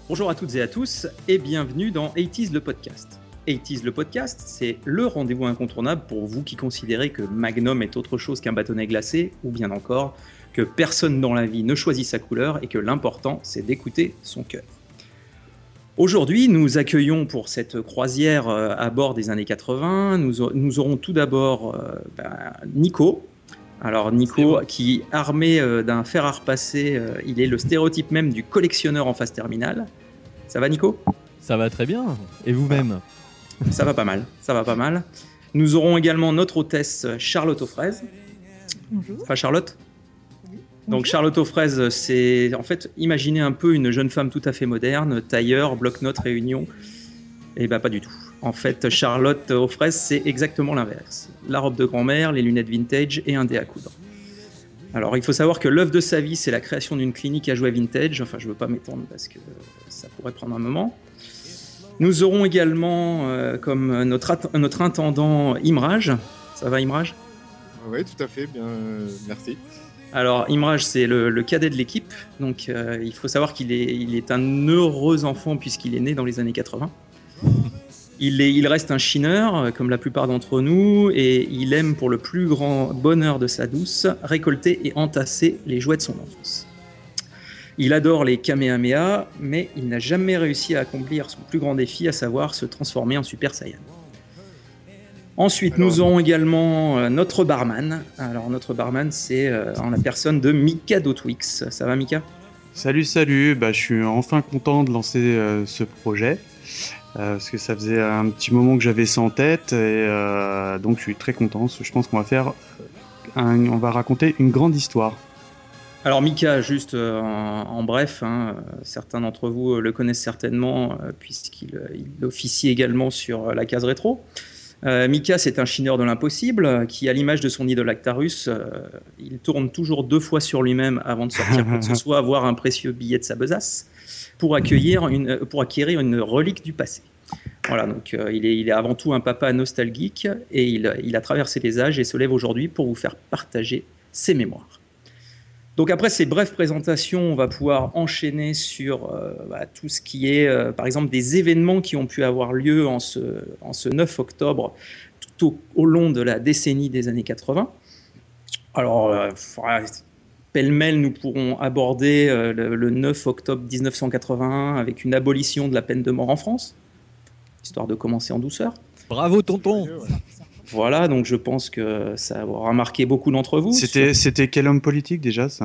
Bonjour à toutes et à tous et bienvenue dans 80s le podcast. 80s le podcast, c'est le rendez-vous incontournable pour vous qui considérez que Magnum est autre chose qu'un bâtonnet glacé, ou bien encore que personne dans la vie ne choisit sa couleur et que l'important c'est d'écouter son cœur. Aujourd'hui, nous accueillons pour cette croisière à bord des années 80, nous aurons tout d'abord Nico. Alors Nico, qui armé d'un fer à repasser, il est le stéréotype même du collectionneur en phase terminale. Ça va Nico ? Ça va très bien. Et vous-même ? Ça va pas mal, ça va pas mal. Nous aurons également notre hôtesse Charlotte aux fraises. Bonjour. Enfin Charlotte ? Oui. Donc Charlotte aux fraises, c'est en fait, imaginez un peu une jeune femme tout à fait moderne, tailleur, bloc-notes, réunion. Et bah pas du tout. En fait, Charlotte aux fraises, c'est exactement l'inverse. La robe de grand-mère, les lunettes vintage et un dé à coudre. Alors, il faut savoir que l'œuvre de sa vie, c'est la création d'une clinique à jouets vintage. Enfin, je ne veux pas m'étendre parce que ça pourrait prendre un moment. Nous aurons également comme notre intendant Imraj. Ça va, Imraj ? Oui, tout à fait, bien, merci. Alors, Imraj, c'est le cadet de l'équipe. Donc, il faut savoir qu'il est un heureux enfant puisqu'il est né dans les années 80. Il reste un chineur, comme la plupart d'entre nous, et il aime, pour le plus grand bonheur de sa douce, récolter et entasser les jouets de son enfance. Il adore les Kamehameha, mais il n'a jamais réussi à accomplir son plus grand défi, à savoir se transformer en Super Saiyan. Ensuite, nous aurons également notre barman. Alors, notre barman, c'est en la personne de Mika d'Otwix. Ça va, Mika ? Salut, je suis enfin content de lancer ce projet. Parce que ça faisait un petit moment que j'avais ça en tête et donc je suis très content. Je pense qu'on va faire on va raconter une grande histoire. Alors Mika, juste en bref, certains d'entre vous le connaissent certainement puisqu'il officie également sur la case rétro. Mika, c'est un chineur de l'impossible qui, à l'image de son idole Actarus, il tourne toujours 2 fois sur lui-même avant de sortir quoi que ce soit, avoir un précieux billet de sa besace pour acquérir une relique du passé. Voilà, donc il est avant tout un papa nostalgique et il a traversé les âges et se lève aujourd'hui pour vous faire partager ses mémoires. Donc après ces brèves présentations, on va pouvoir enchaîner sur tout ce qui est, par exemple, des événements qui ont pu avoir lieu en ce 9 octobre tout au long de la décennie des années 80. Alors, pêle-mêle, nous pourrons aborder le 9 octobre 1981 avec une abolition de la peine de mort en France, histoire de commencer en douceur. Bravo tonton. Voilà, donc je pense que ça aura marqué beaucoup d'entre vous. C'était quel homme politique déjà, ça ?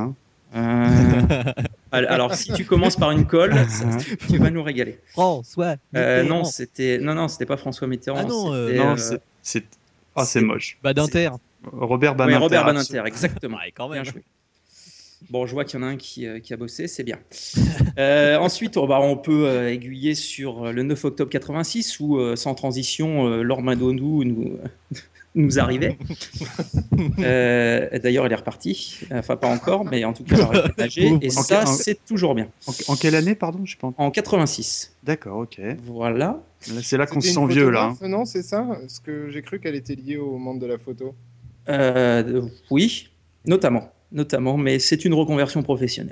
Alors, si tu commences par une colle, tu vas nous régaler. François Mitterrand. Non, c'était pas François Mitterrand. Ah non, c'est moche. Badinter. Robert Badinter. Oui, Robert Badinter, exactement. Ouais, quand même. Bien joué. Bon, je vois qu'il y en a un qui a bossé, c'est bien. Ensuite, on peut aiguiller sur le 9 octobre 86 où, sans transition, Laure Madondou nous arrivait. D'ailleurs, elle est repartie. Enfin, pas encore, mais en tout cas, elle a réaménagé. Et ça, c'est toujours bien. En quelle année, pardon ? Je pense. En 86. D'accord, ok. Voilà. C'est là qu'on se sent vieux, là. Non, c'est ça ? Parce que j'ai cru qu'elle était liée au monde de la photo. Oui, notamment, mais c'est une reconversion professionnelle.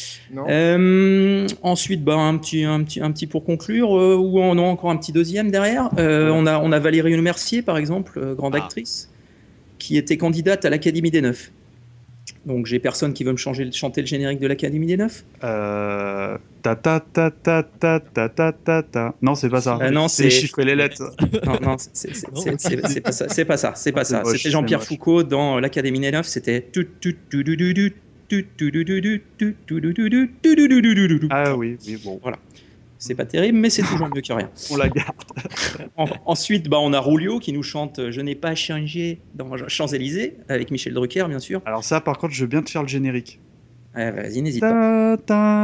Ensuite, un petit pour conclure, ou on a encore un petit deuxième derrière. On a Valérie Lemercier, par exemple, grande actrice, qui était candidate à l'Académie des Neufs. Donc j'ai personne qui veut me chanter le générique de l'Académie des Neufs. Ta ta ta ta ta ta ta ta ta. Non, c'est pas ça. Non, c'est chiffrer les lettres. Non, c'est pas ça. C'est pas ça. C'était Jean-Pierre Foucault dans l'Académie des Neufs. C'était Ah oui, bon. Voilà. C'est pas terrible, mais c'est toujours mieux que rien. On la garde. Ensuite, on a Rulio qui nous chante Je n'ai pas changé dans Champs-Élysées, avec Michel Drucker, bien sûr. Alors ça, par contre, je veux bien te faire le générique. Vas-y, n'hésite pas.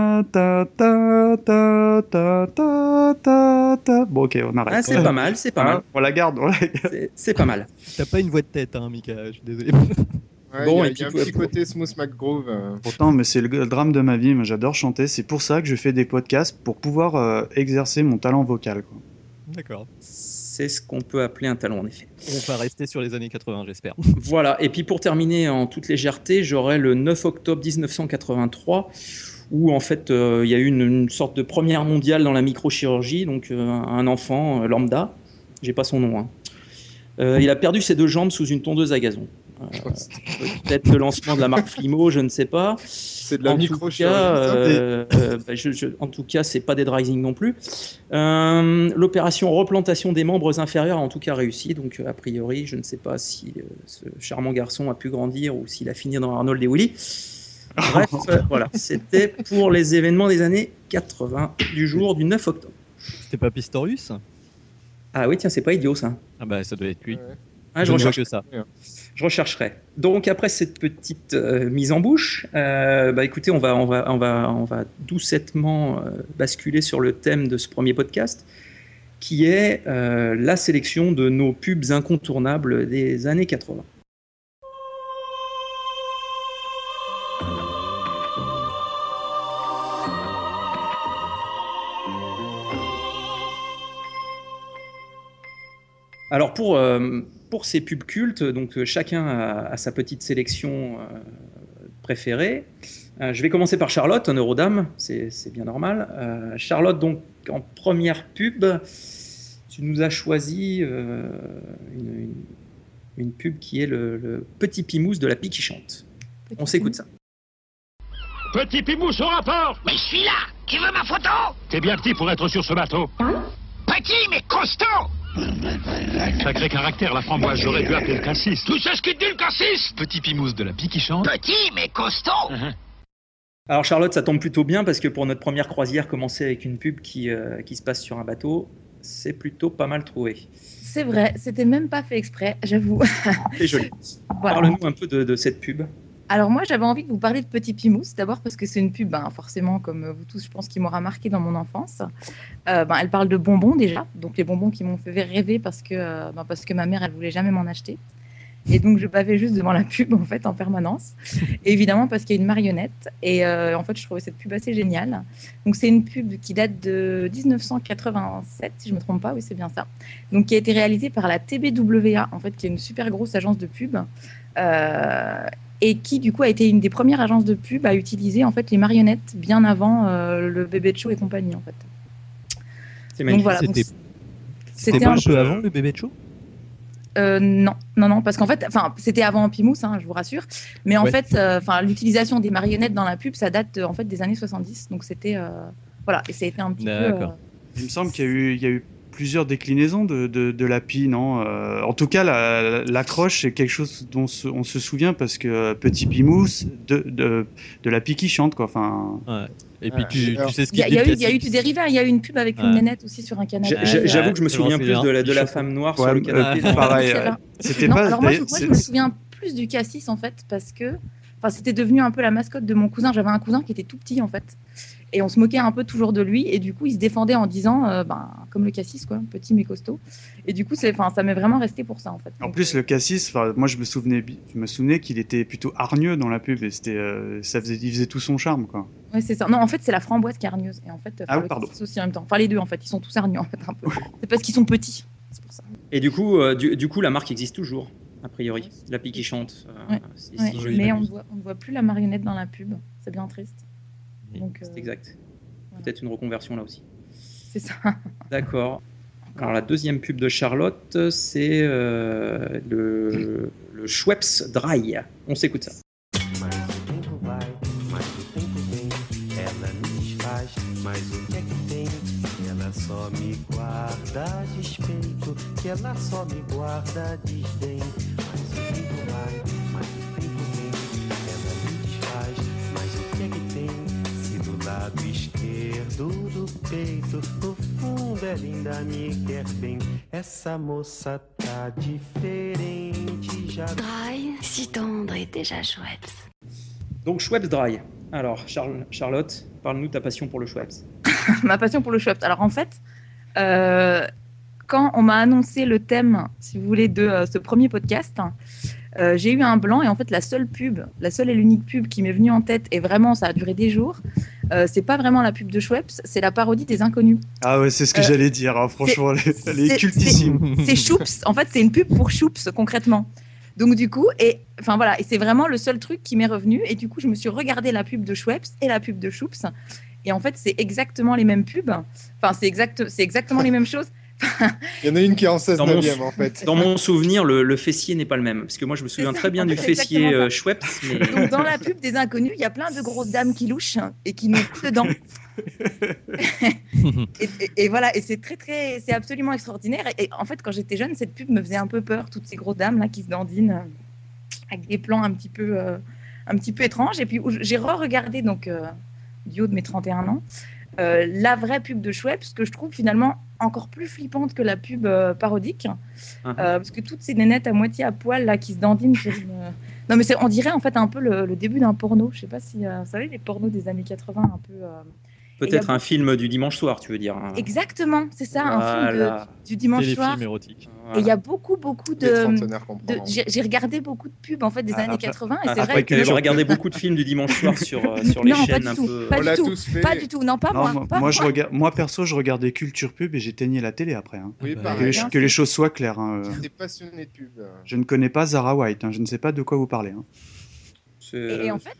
Bon, ok, on arrête. C'est pas mal. On la garde. C'est pas mal. T'as pas une voix de tête, Mika, je suis désolé. Ouais, Bon, il y a un petit côté Smooth McGroove. Pourtant, mais c'est le drame de ma vie. Moi, j'adore chanter. C'est pour ça que je fais des podcasts, pour pouvoir exercer mon talent vocal, quoi. D'accord. C'est ce qu'on peut appeler un talent, en effet. On va rester sur les années 80, j'espère. Voilà. Et puis, pour terminer en toute légèreté, j'aurai le 9 octobre 1983, où en fait il y a eu une sorte de première mondiale dans la microchirurgie, donc un enfant lambda, j'ai pas son nom, hein. Il a perdu ses 2 jambes sous une tondeuse à gazon. Peut-être le lancement de la marque Flimo, je ne sais pas. C'est de la microchirurgie. En tout cas, c'est pas Dead Rising non plus. L'opération replantation des membres inférieurs a en tout cas réussi. Donc, a priori, je ne sais pas si ce charmant garçon a pu grandir ou s'il a fini dans Arnold et Willy. Bref, voilà, c'était pour les événements des années 80 du jour du 9 octobre. C'était pas Pistorius? Ah oui, tiens, c'est pas idiot ça. Ah bah ça doit être lui. Ouais, je ne vois que ça. Je rechercherai. Donc après cette petite mise en bouche, écoutez, on va doucettement basculer sur le thème de ce premier podcast, qui est la sélection de nos pubs incontournables des années 80. Alors pour ces pubs cultes, donc chacun a sa petite sélection préférée. Je vais commencer par Charlotte, honneur aux dames, c'est bien normal. Charlotte, donc en première pub, tu nous as choisi une pub qui est le Petit Pimousse de la Pie qui chante. On s'écoute ça. Petit Pimousse au rapport! Mais je suis là! Qui veut ma photo? T'es bien petit pour être sur ce bateau. Petit mais costaud! Sacré caractère, la framboise, j'aurais dû appeler le cassis. Tout ça, ce qui te dit le cassis? Petit Pimousse de la Pie qui chante. Petit mais costaud! Alors Charlotte, ça tombe plutôt bien parce que pour notre première croisière, commencer avec une pub qui se passe sur un bateau, c'est plutôt pas mal trouvé. C'est vrai, c'était même pas fait exprès, j'avoue. C'est joli. Voilà. Parle-nous un peu de cette pub. Alors moi, j'avais envie de vous parler de Petit Pimousse, d'abord parce que c'est une pub, forcément, comme vous tous, je pense, qui m'aura marqué dans mon enfance. Elle parle de bonbons déjà, donc les bonbons qui m'ont fait rêver parce que ma mère, elle voulait jamais m'en acheter. Et donc, je bavais juste devant la pub, en fait, en permanence. Et évidemment, parce qu'il y a une marionnette. Et en fait, je trouvais cette pub assez géniale. Donc, c'est une pub qui date de 1987, si je ne me trompe pas. Oui, c'est bien ça. Donc, qui a été réalisée par la TBWA, en fait, qui est une super grosse agence de pub. Et qui, du coup, a été une des premières agences de pub à utiliser, en fait, les marionnettes bien avant le Bébé de Show et compagnie, en fait. C'est magnifique. Donc, voilà, c'était un peu avant le Bébé de Show? Non, parce qu'en fait, c'était avant Pimousse, je vous rassure. Mais en fait, l'utilisation des marionnettes dans la pub, ça date en fait des années 70. Donc c'était voilà, et ça a été un petit peu. Il me semble qu'il y a eu plusieurs déclinaisons de la pie, non? En tout cas, l'accroche, c'est quelque chose dont on se souvient parce que Petit Pimousse de la pie qui chante, quoi. Enfin. Ouais. Et puis tu sais ce qu'il y a eu du dérivé. Il y a eu une pub avec une nénette aussi sur un canapé. J'avoue que je me souviens plus de la femme noire sur le canapé. Pareil. C'était pas. Alors moi, je me souviens plus du cassis en fait parce que, c'était devenu un peu la mascotte de mon cousin. J'avais un cousin qui était tout petit en fait. Et on se moquait un peu toujours de lui. Et du coup, il se défendait en disant, comme le cassis, quoi, petit mais costaud. Et du coup, ça m'est vraiment resté pour ça, en fait. En plus, le cassis, moi, je me souvenais qu'il était plutôt hargneux dans la pub. Et il faisait tout son charme, quoi. Oui, c'est ça. Non, en fait, c'est la framboise qui est hargneuse. Et en fait, le cassis aussi en même temps. Enfin, les deux, en fait. Ils sont tous hargneux, en fait, un peu. C'est parce qu'ils sont petits. C'est pour ça. Et du coup, la marque existe toujours, a priori. La Pie qui chante. Mais on ne voit plus la marionnette dans la pub. C'est bien triste. Donc, c'est exact. Voilà. Peut-être une reconversion là aussi. C'est ça. D'accord. Alors la deuxième pub de Charlotte, c'est le Schweppes Dry. On s'écoute ça. Lado esquerdo do peito, no fundo é linda, me quer bem. Essa moça tá diferente já. Dry, si tendre et déjà Schweppes. Donc Schweppes Dry. Alors Charlotte, parle-nous de ta passion pour le Schweppes. Ma passion pour le Schweppes. Alors en fait, quand on m'a annoncé le thème, si vous voulez, de ce premier podcast, j'ai eu un blanc et en fait la seule et l'unique pub qui m'est venue en tête et vraiment ça a duré des jours, c'est pas vraiment la pub de Schweppes, c'est la parodie des Inconnus. Ah ouais, c'est ce que j'allais dire, franchement, elle est cultissime. C'est Choups, en fait c'est une pub pour Choups concrètement. Donc du coup, et c'est vraiment le seul truc qui m'est revenu. Et du coup, je me suis regardé la pub de Schweppes et la pub de Choups. Et en fait, c'est exactement les mêmes pubs. Enfin, c'est exactement les mêmes choses. Il y en a une qui est en 16/9 en fait. Dans mon souvenir, le fessier n'est pas le même. Parce que moi, je me souviens très bien du fessier Schweppes. Mais... Donc, dans la pub des inconnus, il y a plein de grosses dames qui louchent et qui n'ont plus de dents. et voilà, et c'est absolument extraordinaire. Et en fait, quand j'étais jeune, cette pub me faisait un peu peur. Toutes ces grosses dames là qui se dandinent avec des plans un petit peu étranges. Et puis, j'ai re-regardé, donc, du haut de mes 31 ans, la vraie pub de Schweppes, que je trouve finalement encore plus flippante que la pub parodique, parce que toutes ces nénettes à moitié à poil là qui se dandinent non mais on dirait en fait un peu le début d'un porno. Je sais pas si vous savez les pornos des années 80 un peu peut-être un film du dimanche soir, tu veux dire hein. Exactement, c'est ça, un film du dimanche soir. Érotique. Et il y a beaucoup de j'ai regardé beaucoup de pubs en fait des années 80 et c'est vrai que j'ai regardé beaucoup de films du dimanche soir sur les chaînes un peu. Pas du tout, non pas moi. Moi perso, je regardais Culture Pub et j'éteignais la télé après. Hein. Oui, que les choses soient claires. Hein. J'étais passionné de pub. Je ne connais pas Zara White. Hein. Je ne sais pas de quoi vous parlez. Hein. Et en fait,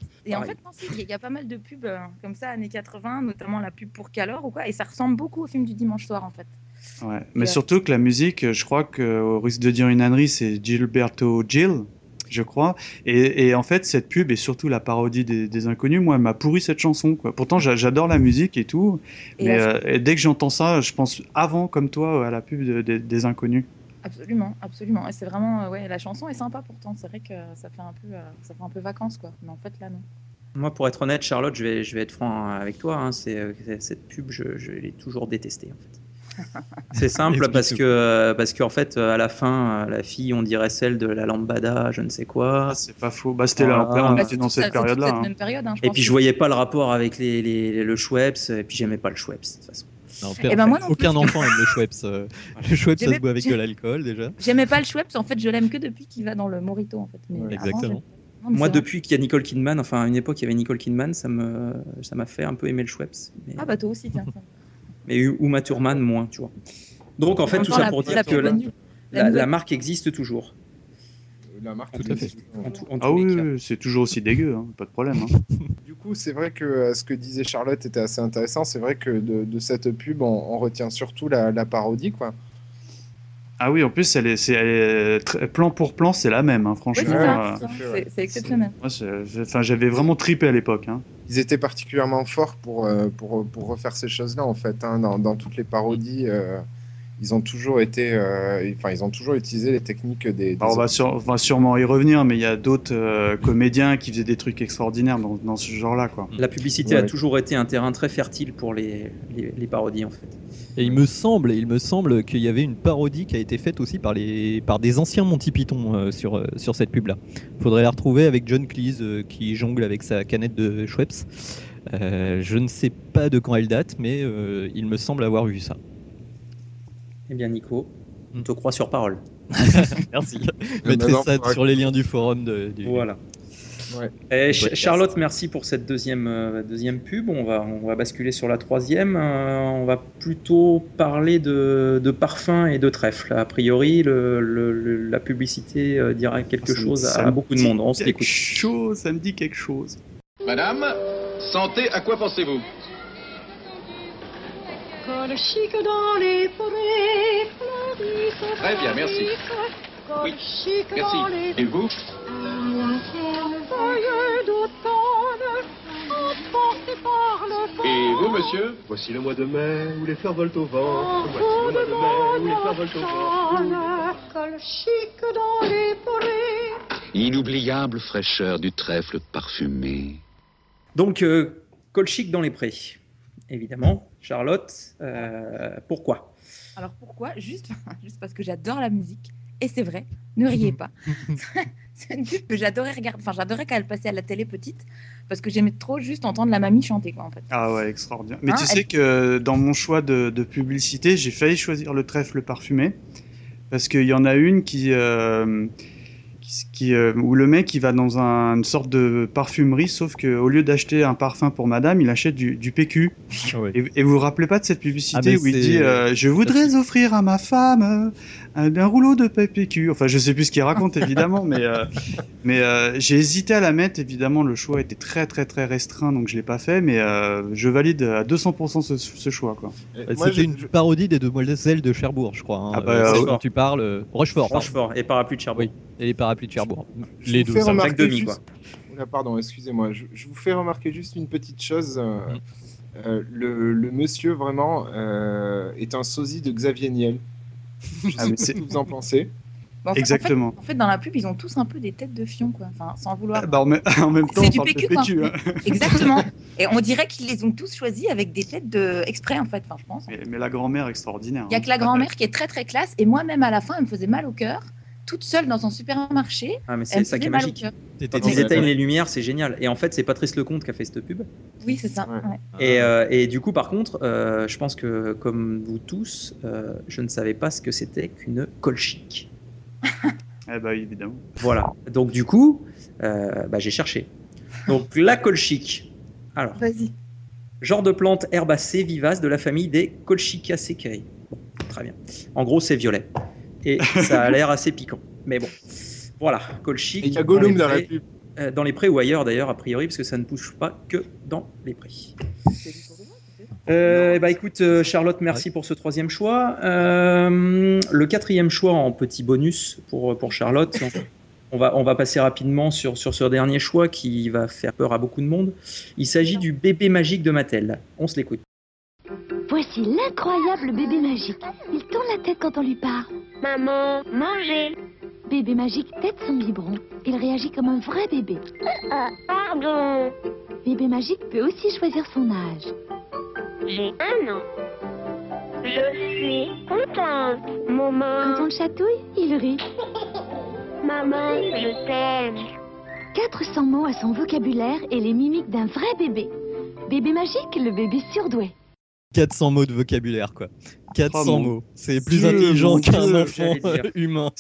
il y a pas mal de pubs comme ça, années 80, notamment la pub pour Calor ou quoi, et ça ressemble beaucoup au film du dimanche soir en fait. Ouais, mais surtout que la musique, je crois qu'au risque de dire une ânnerie, c'est Gilberto Gil, je crois. Et en fait, cette pub et surtout la parodie des inconnus, moi, elle m'a pourri cette chanson, quoi. Pourtant, j'adore la musique et tout, mais dès que j'entends ça, je pense avant, comme toi, à la pub des inconnus. Absolument. Et c'est vraiment, la chanson est sympa pourtant. C'est vrai que ça fait un peu vacances, quoi. Mais en fait, là, non. Moi, pour être honnête, Charlotte, je vais être franc avec toi. Hein, cette pub, je l'ai toujours détestée, en fait. C'est simple parce que en fait, à la fin, la fille, on dirait celle de la lambada, je ne sais quoi. Ah, c'est pas faux. C'était là, on était dans cette période-là. Même période, hein, et puis, je voyais pas le rapport avec le Schweppes. Et puis, j'aimais pas le Schweppes, de toute façon. Non, moi aucun enfant aime le Schweppes. Le Schweppes, ça se boit avec de l'alcool déjà. J'aimais pas le Schweppes, en fait, je l'aime que depuis qu'il va dans le Mojito, en fait. Mais exactement. Moi, depuis qu'il y a Nicole Kidman, enfin à une époque, il y avait Nicole Kidman, ça m'a fait un peu aimer le Schweppes. Mais... Ah bah toi aussi, tiens. Mais Uma Thurman, moins, tu vois. Donc, en fait, tout ça pour dire que la marque existe toujours. La marque existe toujours. Ah oui, c'est toujours aussi dégueu, hein, pas de problème. Hein. Du coup, c'est vrai que ce que disait Charlotte était assez intéressant. C'est vrai que de cette pub, on retient surtout la parodie, quoi. Ah oui, en plus, elle est plan pour plan, c'est la même, hein, franchement. Oui, c'est exceptionnel. J'avais vraiment tripé à l'époque. Hein. Ils étaient particulièrement forts pour refaire ces choses-là, en fait. Hein, dans toutes les parodies, ils ont toujours été, ils ont toujours utilisé les techniques des on va sûrement y revenir, mais il y a d'autres comédiens qui faisaient des trucs extraordinaires dans ce genre-là, quoi. La publicité a toujours été un terrain très fertile pour les parodies, en fait. Et il me semble qu'il y avait une parodie qui a été faite aussi par des anciens Monty Python sur cette pub-là. Il faudrait la retrouver avec John Cleese qui jongle avec sa canette de Schweppes. Je ne sais pas de quand elle date, mais il me semble avoir vu ça. Eh bien, Nico, on te croit sur parole. Merci. Je mettrai ça sur les liens du forum. Voilà. Ouais. Charlotte, merci pour cette deuxième pub. On va basculer sur la troisième. On va plutôt parler de parfum et de trèfle. A priori, la publicité dira quelque chose à beaucoup de monde. On se l'écoute. Ça me dit quelque chose. Madame, santé, à quoi pensez-vous? Col chic dans les forêts fleurissent. Très bien, merci. Oui, merci. Et vous? Et vous, monsieur? Voici le mois de mai où les fleurs volent au vent. Voici le mois de mai où les fleurs volent au vent. Col chic dans les forêts. Inoubliable fraîcheur du trèfle parfumé. Donc, col chic dans les prés. Évidemment, Charlotte, pourquoi? Alors pourquoi? Juste parce que j'adore la musique. Et c'est vrai, ne riez pas. C'est une pub que j'adorais regarder. Enfin, j'adorais quand elle passait à la télé petite, parce que j'aimais trop juste entendre la mamie chanter, quoi, en fait. Ah ouais, extraordinaire. Mais tu sais que dans mon choix de publicité, j'ai failli choisir le trèfle parfumé, parce qu'il y en a une qui où le mec il va dans une sorte de parfumerie, sauf qu'au lieu d'acheter un parfum pour madame, il achète du PQ. Ouais. Et vous vous rappelez pas de cette publicité où il c'est- dit je voudrais offrir à ma femme un rouleau de PQ. Enfin, je sais plus ce qu'il raconte évidemment, mais j'ai hésité à la mettre. Évidemment, le choix était très très très restreint, donc je l'ai pas fait, mais je valide à 200% ce choix, quoi. C'était une parodie des Demoiselles de Cherbourg, je crois. Hein. Ah bah, C'est quand tu parles. Rochefort. pardon. Rochefort et Parapluie de Cherbourg. Oui, et les parapluies de Cherbourg. Je Les vous deux. fais ça. remarquer Jacques Demy, juste- quoi. Oula, pardon, excusez-moi. Je vous fais remarquer juste une petite chose. Le monsieur, vraiment, est un sosie de Xavier Niel. Je sais Ah, mais pas ce que vous en pensez. Bon, Exactement. En fait, dans la pub, ils ont tous un peu des têtes de fion, quoi. Enfin, sans vouloir. Bah, en même temps, C'est on du parle de PQ, quoi. PQ, hein. Exactement. Et on dirait qu'ils les ont tous choisis avec des têtes de exprès, en fait. Enfin, je pense. Mais la grand-mère extraordinaire. Il y a que la grand-mère qui est très très classe. Et moi-même, à la fin, elle me faisait mal au cœur, toute seule dans un supermarché. Ah, mais Elle c'est me ça qui faisait est mal au magique. cœur. Quand ils éteignent les lumières, c'est génial. Et en fait, c'est Patrice Lecomte qui a fait cette pub. Oui, c'est ça. ouais. Et du coup, par contre, je pense que, comme vous tous, je ne savais pas ce que c'était qu'une colchique. Eh bah, évidemment. Voilà. Donc, du coup, j'ai cherché. Donc, la colchique. Alors, Vas-y. genre de plante herbacée vivace de la famille des Colchicaceae. Bon, très bien. En gros, c'est violet. Et ça a l'air assez piquant. Mais bon, voilà, colchique. Et il y a Gollum dans la prés, pub. dans les prés ou ailleurs d'ailleurs, a priori, parce que ça ne pousse pas que dans les prés. Écoute, Charlotte, merci pour ce troisième choix. Le quatrième choix en petit bonus pour Charlotte. On va passer rapidement sur ce dernier choix qui va faire peur à beaucoup de monde. Il s'agit du bébé magique de Mattel. On se l'écoute. Voici l'incroyable bébé magique. Il tourne la tête quand on lui parle. Maman, mangez. Bébé magique tête son biberon. Il réagit comme un vrai bébé. Pardon. Bébé magique peut aussi choisir son âge. J'ai 1 an. Je suis contente. Quand Maman. on le chatouille, il rit. Maman, je t'aime. 400 mots à son vocabulaire et les mimiques d'un vrai bébé. Bébé magique, le bébé surdoué. 400 mots de vocabulaire, quoi. 400 Oh, mon mots. C'est plus Dieu, intelligent mon qu'un Dieu, enfant j'allais dire. humain.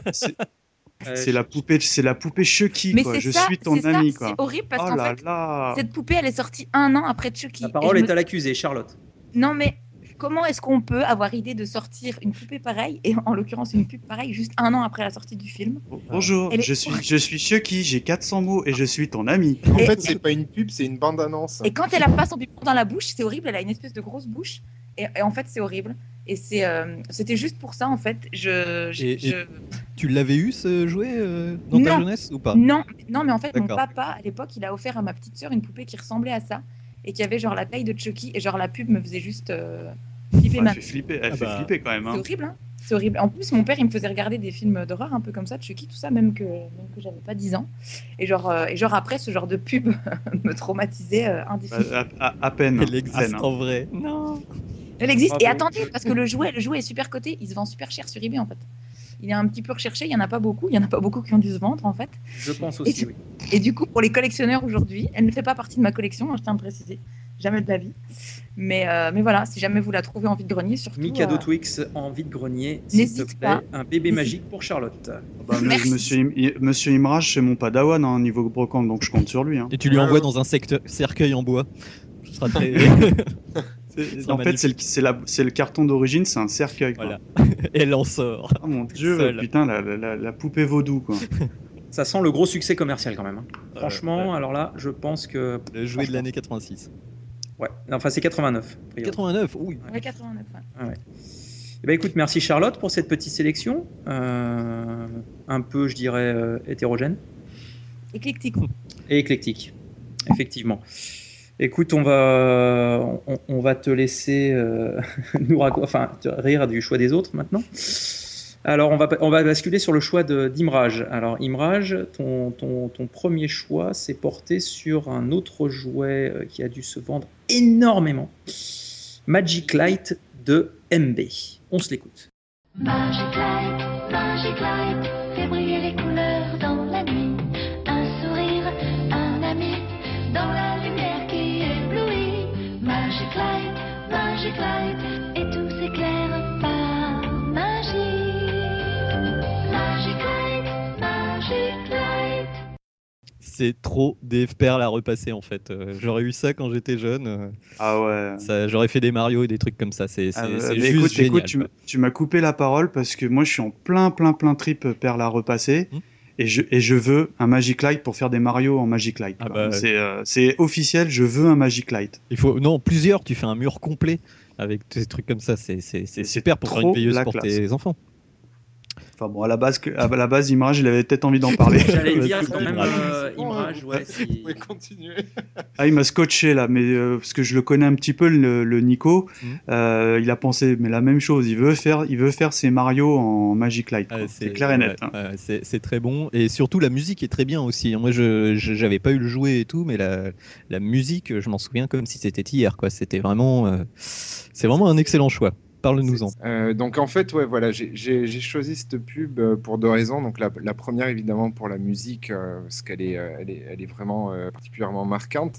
C'est la poupée Chucky, Mais quoi. c'est Je ça, suis ton c'est ça, ami, quoi. c'est horrible parce Oh qu'en là fait, là. cette poupée, elle est sortie 1 an après Chucky. La Et parole je est me- à l'accusé, Charlotte. Non, mais comment est-ce qu'on peut avoir idée de sortir une poupée pareille, et en l'occurrence une pub pareille, juste 1 an après la sortie du film? Bonjour, Elle est- je suis Chucky, j'ai 400 mots et je suis ton ami. En Et- fait, c'est pas une pub, c'est une bande-annonce. Et quand elle a pas son biberon dans la bouche, c'est horrible. Elle a une espèce de grosse bouche. Et en fait, c'est horrible. Et c'était juste pour ça, en fait. Et tu l'avais eu ce jouet dans ta Non. jeunesse ou pas? Non, mais en fait, mon D'accord. papa, à l'époque, il a offert à ma petite sœur une poupée qui ressemblait à ça. Et qui avait genre la taille de Chucky. Et genre la pub me faisait juste flipper ma. Elle fait flipper, Ah bah. quand même. C'est Hein. horrible, hein. C'est horrible. En plus, mon père, il me faisait regarder des films d'horreur un peu comme ça, de Chucky, tout ça, même que j'avais pas 10 ans. Et genre après, ce genre de pub me traumatisait indéfiniment. À peine. Elle à existe peine, hein. en vrai. Non. Elle existe. Ah Et bon. attendez, parce que le jouet est super coté, il se vend super cher sur eBay en fait. Il est un petit peu recherché, il n'y en a pas beaucoup, qui ont dû se vendre en fait. Je pense aussi, tu- oui. Et du coup, pour les collectionneurs aujourd'hui, elle ne fait pas partie de ma collection, hein, je tiens à le préciser. Jamais de la vie. Mais voilà, si jamais vous la trouvez en vide-grenier, surtout. Mikado Twix en vide-grenier, s'il te N'hésite plaît. pas. Un bébé N'hésite. magique pour Charlotte. Bah, Merci. Monsieur Imraj, c'est mon padawan hein, niveau brocante, donc je compte sur lui. Hein. Et tu lui envoies dans un cercueil en bois. Ce sera très. En fait, c'est le carton d'origine, c'est un cercueil. Quoi. Voilà. Et elle en sort. Oh mon dieu, Seule. putain, la poupée vaudou, quoi. Ça sent le gros succès commercial quand même. Hein. Franchement, ouais. alors là, je pense que. Le jouet de l'année 86. Ouais, enfin c'est 89. a priori. 89, oui. Ouais, 89. Ouais. Ah ouais. Eh ben, écoute, merci Charlotte pour cette petite sélection. Un peu, je dirais, hétérogène Éclectique. et éclectique. Effectivement. Écoute, on va te laisser rire du choix des autres maintenant. Alors, on va basculer sur le choix d'Imraj. Alors, Imraj, ton premier choix s'est porté sur un autre jouet qui a dû se vendre énormément. Magic Light de MB. On se l'écoute. Magic light, fait briller les couleurs dans la nuit. Un sourire, un ami, dans la lumière qui éblouit. Magic light, et tout s'éclaire par magie. Magic light, C'est trop des perles à repasser en fait. J'aurais eu ça quand j'étais jeune. Ah ouais. J'aurais fait des Mario et des trucs comme ça. C'est Mais juste génial. écoute, tu m'as coupé la parole parce que moi je suis en plein trip perles à repasser. Et je veux un Magic Light pour faire des Mario en Magic Light. C'est officiel, je veux un Magic Light. Non, plusieurs, tu fais un mur complet avec des trucs comme ça. C'est super pour faire une veilleuse pour tes enfants. Enfin bon, à la base, Imraj, il avait peut-être envie d'en parler. J'allais dire quand même, Imraj, Vous pouvez continuer. Ah, il m'a scotché là, mais parce que je le connais un petit peu, le Nico. Il a pensé, mais la même chose. Il veut faire ses Mario en Magic Light. C'est clair et net. C'est très bon, et surtout la musique est très bien aussi. Moi, j'avais pas eu le jouet et tout, mais la musique, je m'en souviens comme si c'était hier, quoi. C'était vraiment, c'est vraiment un excellent choix. Parle-nous-en. Donc en fait, ouais, voilà, j'ai choisi cette pub pour 2 raisons. Donc la première, évidemment, pour la musique, parce qu'elle est vraiment particulièrement marquante.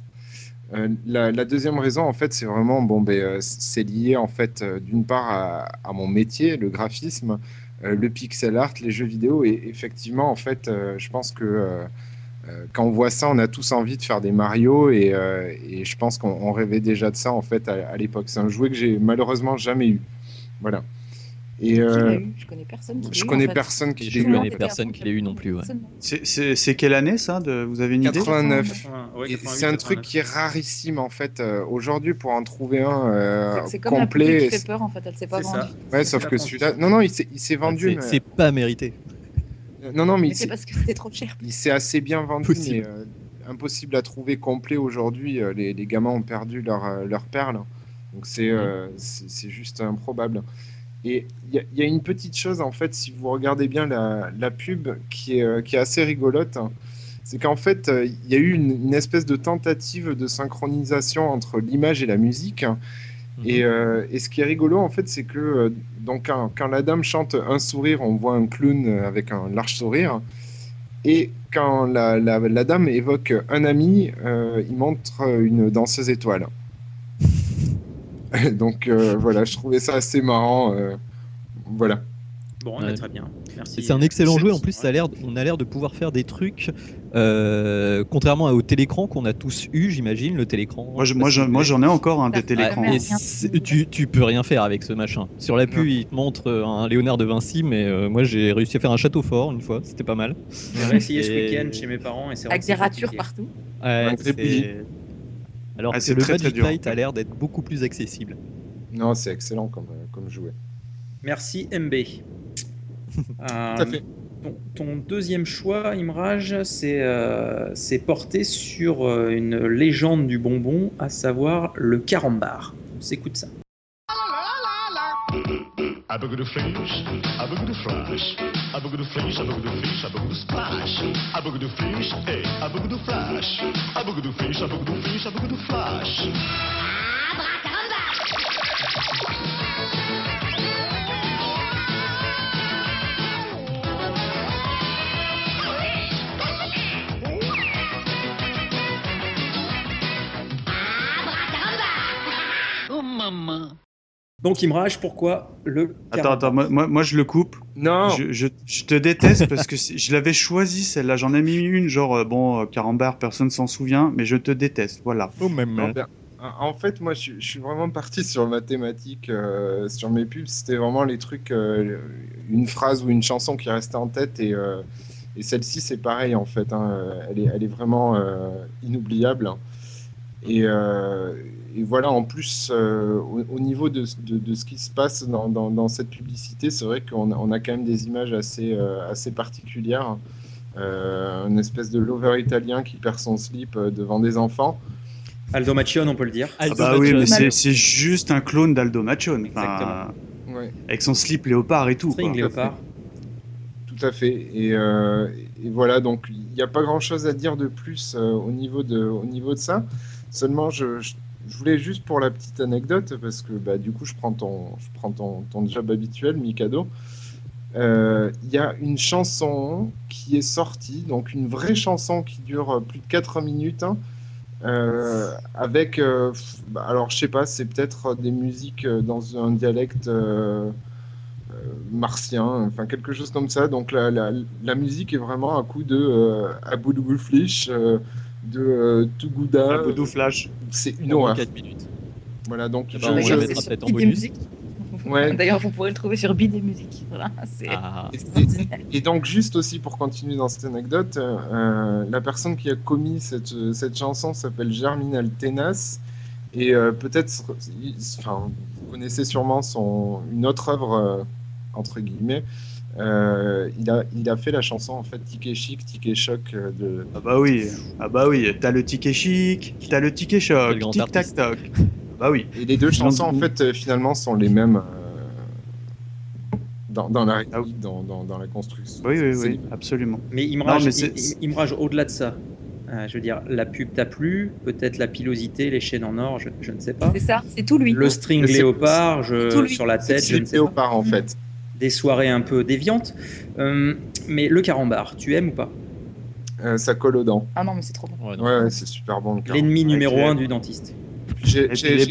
La deuxième raison, en fait, c'est vraiment c'est lié en fait d'une part à mon métier, le graphisme, le pixel art, les jeux vidéo, et effectivement, en fait, je pense que quand on voit ça, on a tous envie de faire des Mario, et je pense qu'on rêvait déjà de ça en fait à l'époque. C'est un jouet que j'ai malheureusement jamais eu. Voilà. Et je connais personne qui je connais personne qui l'ait eu. Je connais personne qui l'ait eu non plus. Ouais. C'est quelle année ça vous avez une idée? 89. Ouais, 88, c'est un truc 89. qui est rarissime en fait. Aujourd'hui, pour en trouver un c'est comme complet. La poupée qui fait peur en fait, elle s'est pas vendue. Ouais, sauf que celui-là, non, il s'est vendu. C'est pas mérité. Non, mais c'est parce que c'était trop cher. Il s'est assez bien vendu, mais impossible à trouver complet aujourd'hui. Les gamins ont perdu leur perle, donc c'est juste improbable. Et il y a une petite chose en fait, si vous regardez bien la pub, qui est assez rigolote, c'est qu'en fait il y a eu une espèce de tentative de synchronisation entre l'image et la musique. Et ce qui est rigolo, en fait, c'est que donc, quand la dame chante un sourire, on voit un clown avec un large sourire. Et quand la dame évoque un ami, il montre une danseuse étoile. Donc voilà, je trouvais ça assez marrant. Voilà. Bon, très bien. Merci. C'est un excellent jouet. En plus, on a l'air de pouvoir faire des trucs, contrairement au télécran qu'on a tous eu, j'imagine, le télécran. Moi, j'en ai encore un des télécrans. Tu peux rien faire avec ce machin. Sur la pub, il te montre un Léonard de Vinci, mais moi, j'ai réussi à faire un château fort une fois. C'était pas mal. J'ai essayé ce week-end chez mes parents et c'est avec des ratures partout. Alors que le Magic Light a l'air d'être beaucoup plus accessible. Non, c'est excellent comme jouet. Merci MB. Tout à fait. Ton deuxième choix, Imraj, c'est porté sur une légende du bonbon, à savoir le carambar. On s'écoute ça. Donc Imraj, pourquoi le carambar? Attends, moi je le coupe. Non. Je te déteste parce que je l'avais choisi celle-là. J'en ai mis une, genre carambar, personne s'en souvient, mais je te déteste. Voilà. En fait, moi je suis vraiment parti sur ma thématique, sur mes pubs. C'était vraiment les trucs, une phrase ou une chanson qui restait en tête, et celle-ci c'est pareil en fait. Elle est vraiment inoubliable. Et voilà, en plus, au niveau de ce qui se passe dans cette publicité, c'est vrai qu'on a quand même des images assez particulières. Une espèce de lover italien qui perd son slip devant des enfants. Aldo Macione, on peut le dire. Oui, mais c'est juste un clone d'Aldo Macione. Exactement. Ouais. Avec son slip léopard et tout. String léopard. Tout à fait. Et voilà, donc il n'y a pas grand-chose à dire de plus au niveau de ça. Seulement, je voulais juste pour la petite anecdote, parce que du coup, je prends ton job habituel, Mikado. Il y a une chanson qui est sortie, donc une vraie chanson qui dure plus de 4 minutes, avec, alors je sais pas, c'est peut-être des musiques dans un dialecte martien, enfin quelque chose comme ça. Donc la musique est vraiment un coup de Aboudouflish, de Tougouda. Aboudouflash. C'est une horreur. 4 minutes. Voilà, donc on le mettra peut-être en bonus. Ouais. D'ailleurs, vous pourrez le trouver sur Bid et Musique. Voilà, et donc, juste aussi pour continuer dans cette anecdote, la personne qui a commis cette chanson s'appelle Germinal Tenas. Et peut-être, enfin, vous connaissez sûrement une autre œuvre, entre guillemets. Il a fait la chanson en fait Ticket Chic, Ticket Choc de. Ah bah oui, t'as le Ticket Chic, t'as le Ticket Choc, Tic Tac Toc. Bah oui. Et les deux chansons en fait finalement sont les mêmes dans la construction. Oui, absolument. Mais Imraj, au-delà de ça, je veux dire, la pub t'a plu, peut-être la pilosité, les chaînes en or, je ne sais pas. C'est ça, c'est tout lui. Le string léopard sur la tête, je ne sais léopard, pas. En fait. Des soirées un peu déviantes. Mais le carambar, tu aimes ou pas? Ça colle aux dents. Ah non, mais c'est trop bon. Ouais, c'est super bon. L'ennemi numéro 1 du dentiste. Les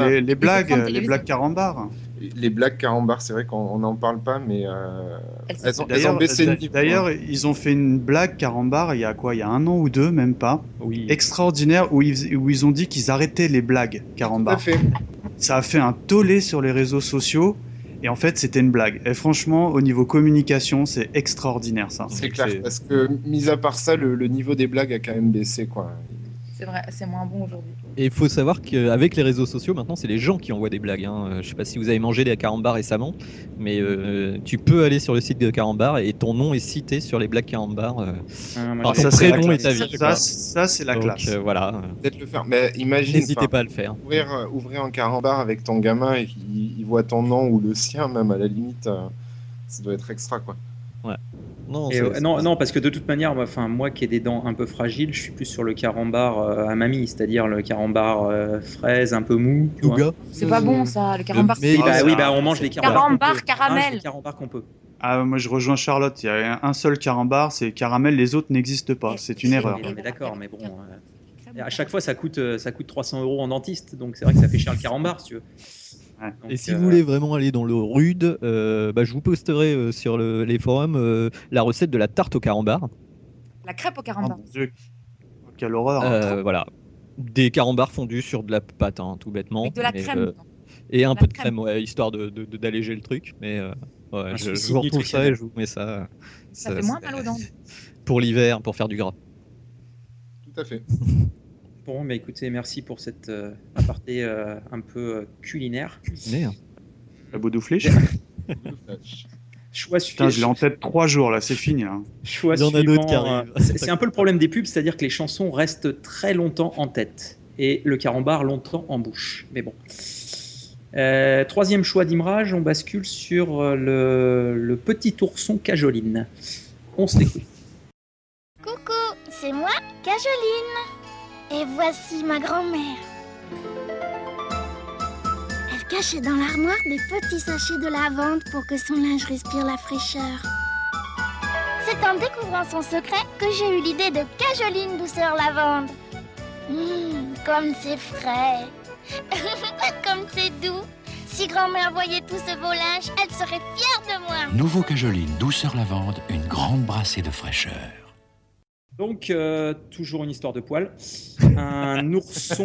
blagues carambar. Les blagues carambar, c'est vrai qu'on n'en parle pas, mais elles ont baissé le niveau. D'ailleurs, ils ont fait une blague carambar il y a 1 an ou 2, même pas. Oui. Extraordinaire, où ils ont dit qu'ils arrêtaient les blagues carambar. Tout à fait. Ça a fait un tollé sur les réseaux sociaux. Et en fait, c'était une blague. Et franchement, au niveau communication, c'est extraordinaire, ça. C'est clair, parce que, mis à part ça, le niveau des blagues a quand même baissé, quoi. C'est vrai, c'est moins bon aujourd'hui. Et il faut savoir qu'avec les réseaux sociaux, maintenant, c'est les gens qui envoient des blagues. Je ne sais pas si vous avez mangé des carambars récemment, mais tu peux aller sur le site de Carambar et ton nom est cité sur les blagues Carambar. Ton prénom et ta vie. Ça, c'est la classe. Voilà. Peut-être le faire, mais imagine. N'hésitez pas à le faire. Ouvrir un carambar avec ton gamin et qu'il voit ton nom ou le sien, même à la limite, ça doit être extra, quoi. Ouais. Non, non, parce que de toute manière, moi qui ai des dents un peu fragiles, je suis plus sur le carambar à mamie, c'est-à-dire le carambar fraise un peu mou. C'est pas bon ça, le carambar. On mange les carambar caramel. Les carambars qu'on peut. Ah, moi je rejoins Charlotte, il y a un seul carambar, c'est caramel, les autres n'existent pas, c'est une erreur. Mais d'accord, mais bon, à chaque fois ça coûte 300 € en dentiste, donc c'est vrai que ça fait cher le carambar si tu veux. Ouais. Et si vous voulez vraiment aller dans le rude, je vous posterai sur les forums la recette de la tarte au carambar. La crêpe au carambar. Oh mon Dieu. Quelle horreur. Voilà. Des carambars fondus sur de la pâte, tout bêtement. Avec de la crème. Et un peu de crème, histoire d'alléger le truc. Mais je vous retrouve ça et je vous mets ça. Ça fait moins mal aux dents. Pour l'hiver, pour faire du gras. Tout à fait. Bon, mais écoutez, merci pour cette aparté un peu culinaire. La Aboudouflish. Choix Putain, je l'ai en tête 3 jours, là, c'est fini. Hein. Choix suivant. C'est un peu le problème des pubs, c'est-à-dire que les chansons restent très longtemps en tête et le carambar longtemps en bouche. Mais bon. Troisième choix d'Imraj, on bascule sur le petit ourson Cajoline. On se l'écoute. Coucou, c'est moi, Cajoline. Et voici ma grand-mère. Elle cachait dans l'armoire des petits sachets de lavande pour que son linge respire la fraîcheur. C'est en découvrant son secret que j'ai eu l'idée de Cajoline douceur lavande. Comme c'est frais. Comme c'est doux. Si grand-mère voyait tout ce beau linge, elle serait fière de moi. Nouveau Cajoline douceur lavande, une grande brassée de fraîcheur. Donc, toujours une histoire de poils. Un ourson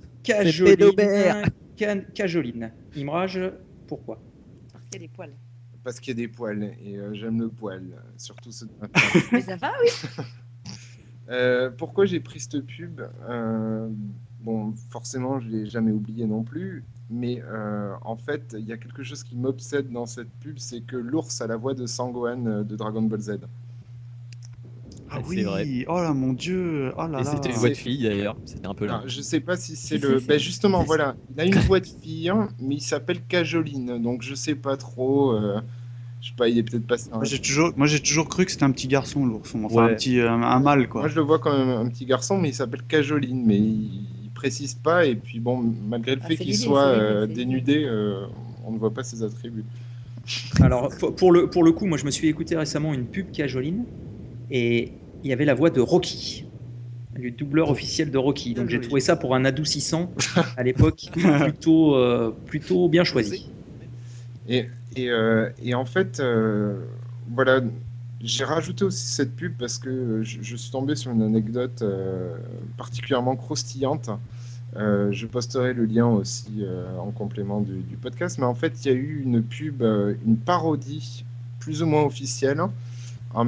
Cajoline. Imraj, pourquoi? Parce qu'il y a des poils. Parce qu'il y a des poils, et j'aime le poil, surtout ceux de Mais ça va, oui. Pourquoi j'ai pris cette pub? Bon, forcément, je ne l'ai jamais oublié non plus, mais en fait, il y a quelque chose qui m'obsède dans cette pub, c'est que l'ours a la voix de Sangohan de Dragon Ball Z. Ah oui, vrai. Oh là mon Dieu, oh là là. C'était une voix de fille d'ailleurs, c'était un peu là. Je sais pas si c'est le. Ben justement, voilà, il a une voix de fille, mais il s'appelle Cajoline, donc je sais pas trop. Je sais pas, il est peut-être passé. Moi j'ai toujours cru que c'était un petit garçon l'ourson, enfin un mâle quoi. Moi je le vois comme un petit garçon, mais il s'appelle Cajoline, mais il précise pas, et puis bon, malgré le fait qu'il soit dénudé, on ne voit pas ses attributs. Alors pour le coup, moi je me suis écouté récemment une pub Cajoline, et il y avait la voix de Rocky, le doubleur officiel de Rocky. Donc j'ai trouvé ça pour un adoucissant à l'époque plutôt bien choisi. Et Et en fait, voilà, j'ai rajouté aussi cette pub parce que je suis tombé sur une anecdote particulièrement croustillante. Je posterai le lien aussi en complément du podcast. Mais en fait, il y a eu une pub, une parodie plus ou moins officielle en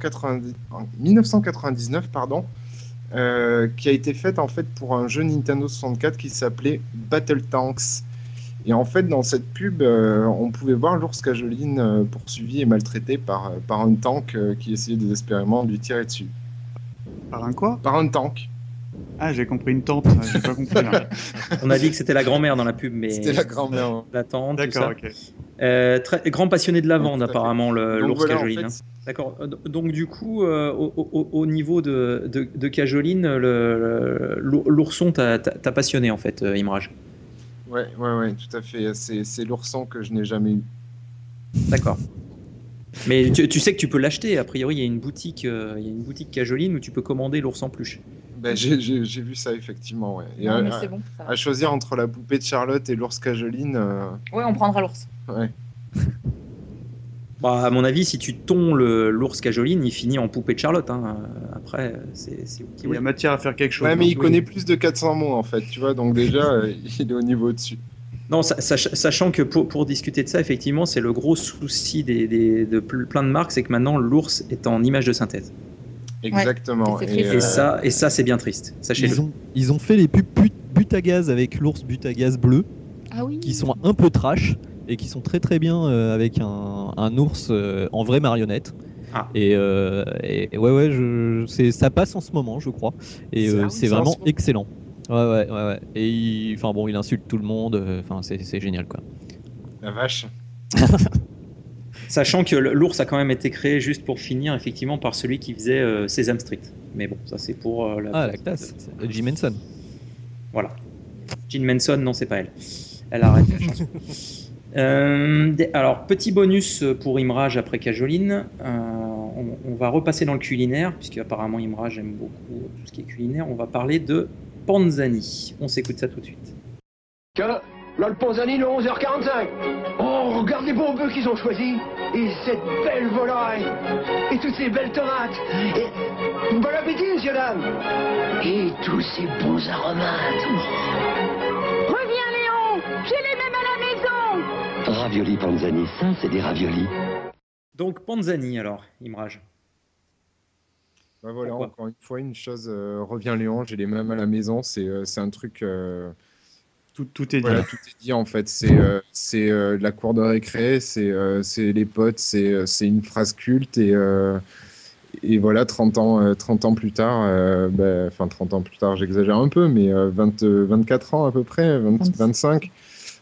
1999, pardon, qui a été faite en fait pour un jeu Nintendo 64 qui s'appelait Battle Tanks. Et en fait, dans cette pub, on pouvait voir l'ours Cajoline poursuivi et maltraité par un tank qui essayait désespérément de lui tirer dessus. Par un quoi? Par un tank. Ah, j'ai compris une tante, j'ai pas compris. Là. On a dit que c'était la grand-mère dans la pub, mais c'était la grand-mère. Hein. La tante, d'accord, tout ça. Ok. Très grand passionné de lavande, apparemment, l'ours voilà, Cajoline. En fait, D'accord. Donc du coup, au niveau de Cajoline, l'ourson t'a passionné en fait, Imraj. Ouais, tout à fait. C'est l'ourson que je n'ai jamais eu. D'accord. Mais tu sais que tu peux l'acheter. A priori, il y a une boutique Cajoline où tu peux commander l'ours en peluche. Ben, j'ai vu ça effectivement. Ouais. Et Non, mais c'est bon. À choisir entre la poupée de Charlotte et l'ours Cajoline. Ouais, on prendra l'ours. Ouais. Bah, à mon avis, si tu tonds l'ours Cajoline, il finit en poupée de Charlotte. Hein. Après, c'est il y a matière à faire quelque chose. Ouais, mais il connaît plus de 400 mots en fait, tu vois, donc déjà, il est au niveau au-dessus. Non, sachant que pour discuter de ça, effectivement, c'est le gros souci de plein de marques, c'est que maintenant l'ours est en image de synthèse. Exactement. Ouais, et ça, c'est bien triste. Sachez-le. Ils ont fait les pubs but à gaz avec l'ours but à gaz bleu, qui sont un peu trash et qui sont très très bien avec un ours en vraie marionnette. Ah. Et ça passe en ce moment, je crois. Et c'est vraiment excellent. Ouais. Et il insulte tout le monde. C'est génial, quoi. La vache. Sachant que l'ours a quand même été créé, juste pour finir, effectivement, par celui qui faisait Sesame Street. Mais bon, ça c'est pour la classe. Jim Henson. Voilà. Jim Henson, non, c'est pas elle. Elle arrête la chanson. Alors, petit bonus pour Imraj après Cajoline. On va repasser dans le culinaire, puisque apparemment Imraj aime beaucoup tout ce qui est culinaire. On va parler de Panzani. On s'écoute ça tout de suite. Tiens, là le Panzani de 11h45. Oh, regarde les bons bœufs qu'ils ont choisis. Et cette belle volaille. Et toutes ces belles tomates. Et bon appétit, monsieur, dame. Et tous ces bons aromates. Reviens, Léon. J'ai les mêmes à la maison. Ravioli Panzani, ça c'est des raviolis. Donc Panzani alors, Imraj. Bah voilà, encore une fois, une chose revient Léon, j'ai les mêmes à la maison, c'est un truc... Tout est dit. Voilà, tout est dit en fait, c'est la cour de récré, c'est les potes, c'est une phrase culte et voilà, 30 ans plus tard, 30 ans plus tard, j'exagère un peu, mais 24 ans à peu près, 25,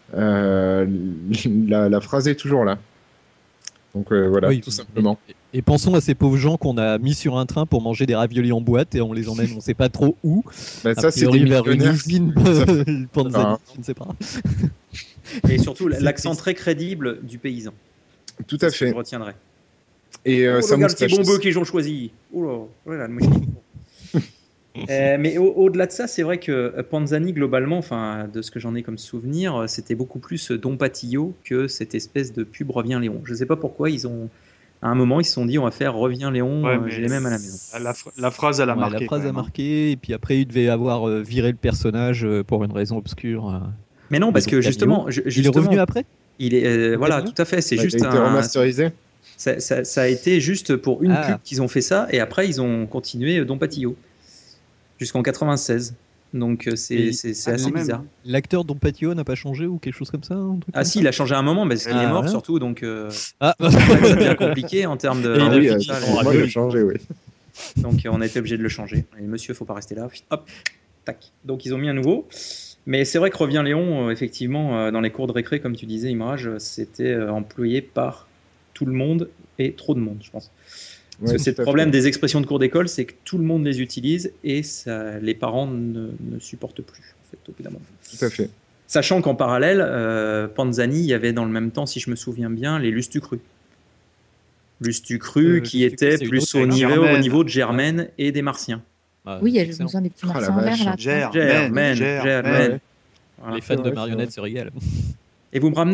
la phrase est toujours là. Donc voilà, tout simplement. Et pensons à ces pauvres gens qu'on a mis sur un train pour manger des raviolis en boîte et on les emmène, on ne sait pas trop où. Bah, ça, c'est des vers une usine Panzani, je ne sais pas. Et surtout l'accent très crédible du paysan. Tout à fait. Je retiendrai. Et ça regarde ces bons bœufs qu'ils ont choisis. Oh là, le moucheté. Mais au-delà de ça, c'est vrai que Panzani, globalement, de ce que j'en ai comme souvenir, c'était beaucoup plus Don Patillo que cette espèce de pub Reviens Léon. Je ne sais pas pourquoi à un moment, ils se sont dit on va faire Reviens Léon, j'ai les mêmes à la maison. La phrase, elle a marqué. La phrase a marqué, et puis après, il devait avoir viré le personnage pour une raison obscure. Mais non, parce que justement. Il est revenu après ? Il est, voilà, tout à fait. C'est juste il a été remasterisé. Ça a été juste pour une pub qu'ils ont fait ça, et après, ils ont continué Don Patillo. Jusqu'en 96. Donc c'est assez bizarre. L'acteur Don Patillo n'a pas changé ou quelque chose comme ça, si, il a changé un moment, mais il est mort ouais. Surtout, donc c'est bien compliqué en termes de... il a changé, oui. Donc on a été obligé de le changer. Et monsieur, faut pas rester là. Hop, tac. Donc ils ont mis un nouveau. Mais c'est vrai que Reviens Léon, effectivement, dans les cours de récré, comme tu disais, Imraj, c'était employé par tout le monde et trop de monde, je pense. Parce que c'est le problème des expressions de cours d'école, c'est que tout le monde les utilise et les parents ne supportent plus, en fait, au bout d'un moment. Tout à fait. Sachant qu'en parallèle, Panzani, il y avait dans le même temps, si je me souviens bien, les Lustucru. Lustucru qui était plus au niveau de Germaine et des Martiens. Oui, il y a besoin des petits Martiens en vert là. Germaine. Les fans de marionnettes se régalent. Et vous me ramenez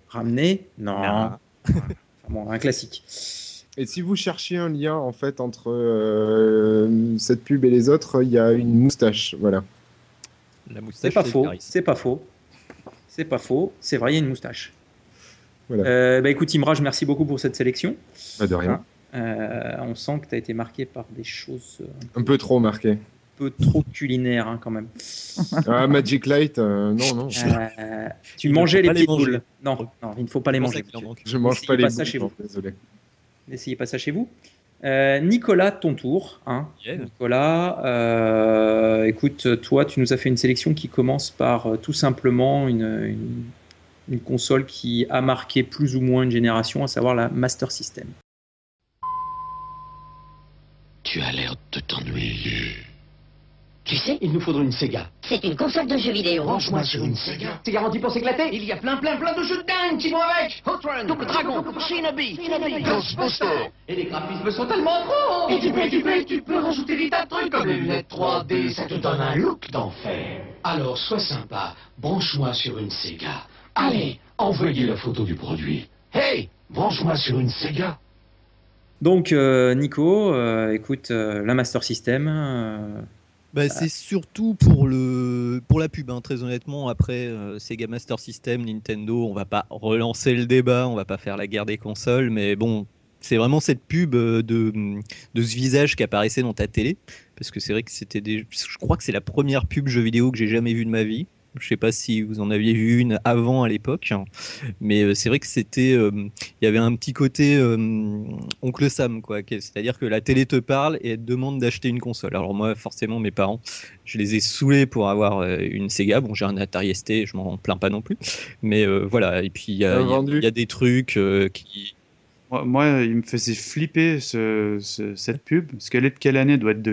Ramener? Non. Ah. Enfin, bon, un classique. Et si vous cherchiez un lien en fait entre cette pub et les autres, il y a une moustache, voilà. La C'est moustache, pas c'est faux. Caris. C'est pas faux. C'est pas faux. C'est vrai, il y a une moustache. Voilà. Bah écoute, Imraj, merci beaucoup pour cette sélection. Pas de rien. On sent que tu as été marqué par des choses Un peu trop marqué. un peu trop culinaires hein, quand même. Ah, Magic Light, non. Tu Il ne mangeais faut les pas les petites manger. boules. Non, il ne faut pas les manger. Je mange pas N'essayez les pas ça boules, chez vous. désolé. N'essayez pas ça chez vous. Nicolas, ton tour. Hein. Yeah. Nicolas, écoute, toi, tu nous as fait une sélection qui commence par tout simplement une console qui a marqué plus ou moins une génération, à savoir la Master System. Tu as l'air de t'ennuyer. Tu sais, il nous faudrait une Sega. C'est une console de jeux vidéo. Branche-moi sur une Sega. C'est garanti pour s'éclater. Il y a plein de jeux de dingue qui vont avec. Hot Run, Double Dragon, Shinobi, Ghostbusters. Et les graphismes sont tellement trop. Et tu peux rajouter des tas de trucs comme les lunettes 3D. Ça te donne un look d'enfer. Alors, sois sympa. Branche-moi sur une Sega. Allez, envoyez la photo du produit. Hey, branche-moi sur une Sega. Donc, Nico, écoute, la Master System. C'est surtout pour la pub, hein, très honnêtement. Après Sega Master System, Nintendo, on va pas relancer le débat, on va pas faire la guerre des consoles, mais bon, c'est vraiment cette pub de ce visage qui apparaissait dans ta télé, parce que c'est vrai que je crois que c'est la première pub jeu vidéo que j'ai jamais vue de ma vie. Je sais pas si vous en aviez vu une avant à l'époque, hein. Mais c'est vrai que c'était, il y avait un petit côté Oncle Sam, quoi. C'est-à-dire que la télé te parle et elle te demande d'acheter une console. Alors moi, forcément, mes parents, je les ai saoulés pour avoir une Sega. Bon, j'ai un Atari ST, je m'en plains pas non plus. Mais voilà. Et puis il y a des trucs qui. Moi, il me faisait flipper cette pub, parce qu'elle est de quelle année? Elle doit être de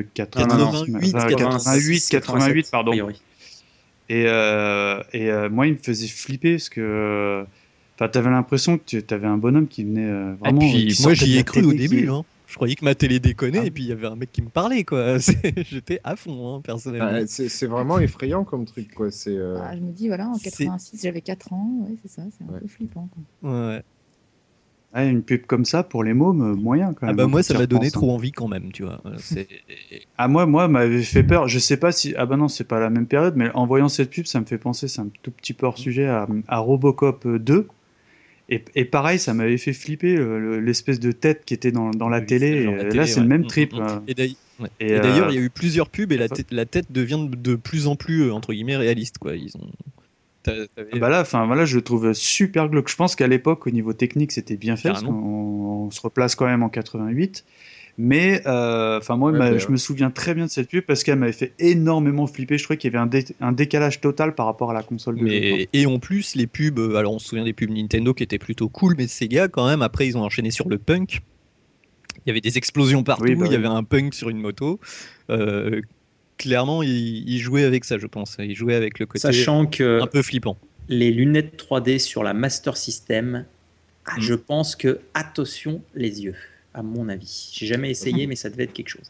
88, pardon. Et moi, il me faisait flipper parce que t'avais l'impression que tu avais un bonhomme qui venait vraiment. Et puis, moi, j'y ai cru au début. Qui... Hein. Je croyais que ma télé déconnait et puis il y avait un mec qui me parlait, quoi. J'étais à fond, hein, personnellement. C'est vraiment effrayant comme truc, quoi. Je me dis, voilà, en 86, j'avais 4 ans. Ouais, c'est ça, c'est un peu flippant, quoi. Ouais. Une pub comme ça pour les mômes, moyen quand même. Moi, ça m'a donné trop envie quand même, tu vois. Moi, m'avait fait peur. Je sais pas si. Non, c'est pas la même période, mais en voyant cette pub, ça me fait penser, c'est un tout petit peu hors sujet, à Robocop 2. Et pareil, ça m'avait fait flipper l'espèce de tête qui était dans la télé. Là, c'est le même trip. Et d'ailleurs, il y a eu plusieurs pubs et la tête devient de plus en plus, entre guillemets, réaliste, quoi. Ils ont. Là, je le trouve super glauque. Je pense qu'à l'époque, au niveau technique, c'était bien fait. Parce qu'on se replace quand même en 88. Mais je me souviens très bien de cette pub parce qu'elle m'avait fait énormément flipper. Je trouvais qu'il y avait un décalage total par rapport à la console de jeu. Et en plus, les pubs, alors on se souvient des pubs Nintendo qui étaient plutôt cool, mais Sega, quand même, après, ils ont enchaîné sur le punk. Il y avait des explosions partout, il y avait un punk sur une moto. Clairement, il jouait avec ça, je pense. Il jouait avec le côté un peu flippant. Les lunettes 3D sur la Master System, je pense que, attention, les yeux, à mon avis. J'ai jamais essayé, mais ça devait être quelque chose.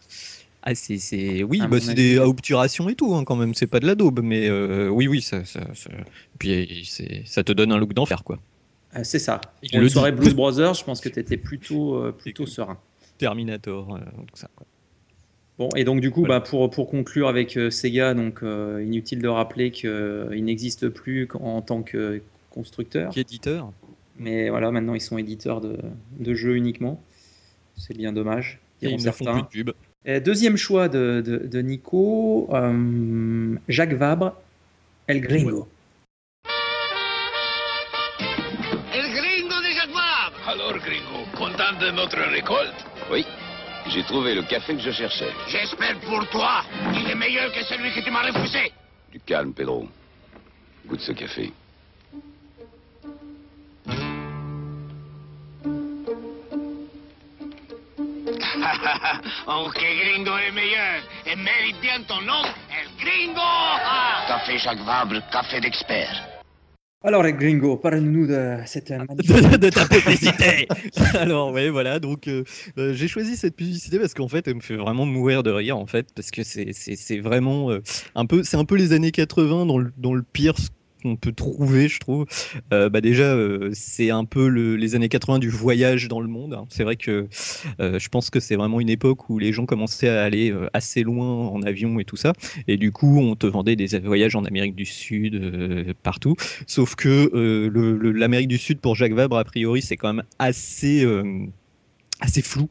C'est des à obturation et tout, hein, quand même. C'est pas de la daube, mais oui, ça. Puis ça te donne un look d'enfer, quoi. C'est ça. Pour une soirée Blues Brothers, je pense que tu étais plutôt serein. Terminator, tout ça, quoi. Bon, et donc du coup, pour conclure avec Sega, donc inutile de rappeler qu'il n'existe plus en tant que constructeur. Qu'éditeur. Mais voilà, maintenant ils sont éditeurs de jeux uniquement. C'est bien dommage. Et ils ne font plus de pub. Deuxième choix de Nico, Jacques Vabre, El Gringo. El Gringo de Jacques Vabre. Alors, Gringo, content de notre récolte? Oui. J'ai trouvé le café que je cherchais. J'espère pour toi qu'il est meilleur que celui que tu m'as refusé. Du calme, Pedro. Goûte ce café. Oh, que Gringo est meilleur et mérite bien ton nom, El Gringo. Café Jacques Vabre, café d'expert. Alors, les Gringo, parle-nous de cette de ta publicité. Alors, ouais, voilà. Donc, j'ai choisi cette publicité parce qu'en fait, elle me fait vraiment mourir de rire, en fait, parce que c'est vraiment c'est un peu les années 80 dans le pire qu'on peut trouver, je trouve. Déjà, c'est un peu les années 80 du voyage dans le monde. Hein. C'est vrai que je pense que c'est vraiment une époque où les gens commençaient à aller assez loin en avion et tout ça. Et du coup, on te vendait des voyages en Amérique du Sud, partout. Sauf que l'Amérique du Sud, pour Jacques Vabre, a priori, c'est quand même assez flou.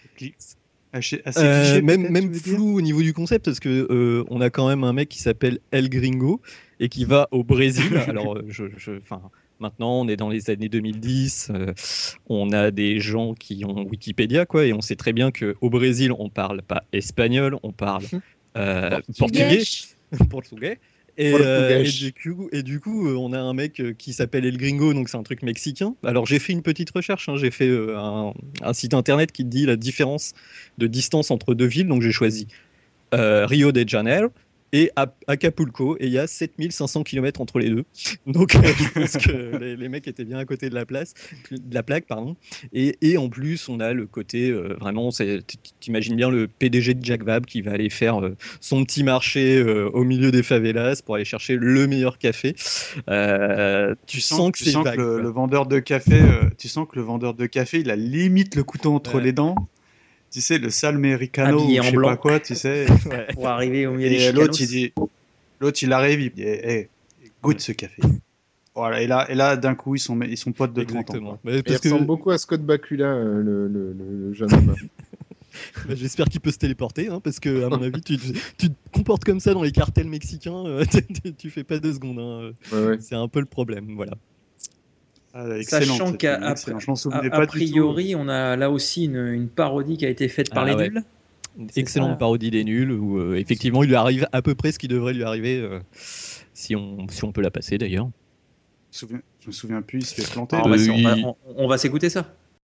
Même flou au niveau du concept, parce que on a quand même un mec qui s'appelle El Gringo et qui va au Brésil. Alors, maintenant, on est dans les années 2010, on a des gens qui ont Wikipédia, quoi, et on sait très bien qu'au Brésil, on parle pas espagnol, on parle portugais. Portugais. Et du coup, on a un mec qui s'appelle El Gringo, donc c'est un truc mexicain. Alors j'ai fait une petite recherche, hein, j'ai fait un site internet qui dit la différence de distance entre deux villes, donc j'ai choisi Rio de Janeiro et Acapulco, et il y a 7500 km entre les deux. Donc je pense que les mecs étaient bien à côté de la plaque, pardon. Et en plus, on a le côté vraiment, t'imagines bien le PDG de Jacques Vabre qui va aller faire son petit marché au milieu des favelas pour aller chercher le meilleur café. Tu sens que le vendeur de café, il a limite le couteau entre les dents. Tu sais, le salmericano, habillé je sais pas quoi, tu sais. Pour arriver au milieu des chicanos. L'autre, il arrive, il dit hey, goûte ce café. Voilà, et là d'un coup, ils sont potes de 30 ans. Il ressemble beaucoup à Scott Bakula, le jeune homme. J'espère qu'il peut se téléporter, hein, parce que à mon avis, tu te comportes comme ça dans les cartels mexicains, tu fais pas 2 secondes. Hein. Ouais. C'est un peu le problème, voilà. Sachant qu'à priori, on a là aussi une parodie qui a été faite par les nuls. Excellente parodie des nuls, où effectivement il lui arrive à peu près ce qui devrait lui arriver, si on peut la passer d'ailleurs. Je me souviens plus, il se fait planter. On va s'écouter ça.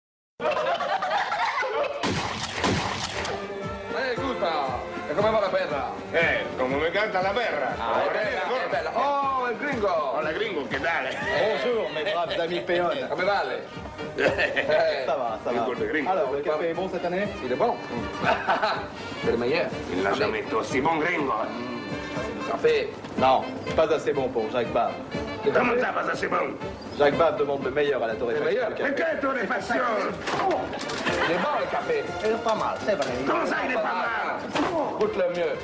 Come va la perra? Come mi canta la perra. È bella. Oh, il gringo! Hola gringo, che dale? Bonjour, mes braves amis péons. Come vale? Ça va. Alors, le café est bon cette année? Il est bon. C'est le meilleur. Il n'a jamais été aussi bon, gringo. Café? Non, pas assez bon pour Jacques Vabre. Comment ça, pas assez bon? Jacques Vabre demande le meilleur à la torréfaction. Mais quelle torréfaction? Il est bon le café. Il est pas mal, c'est vrai. Comment ça, il est pas mal? Goûte le mieux.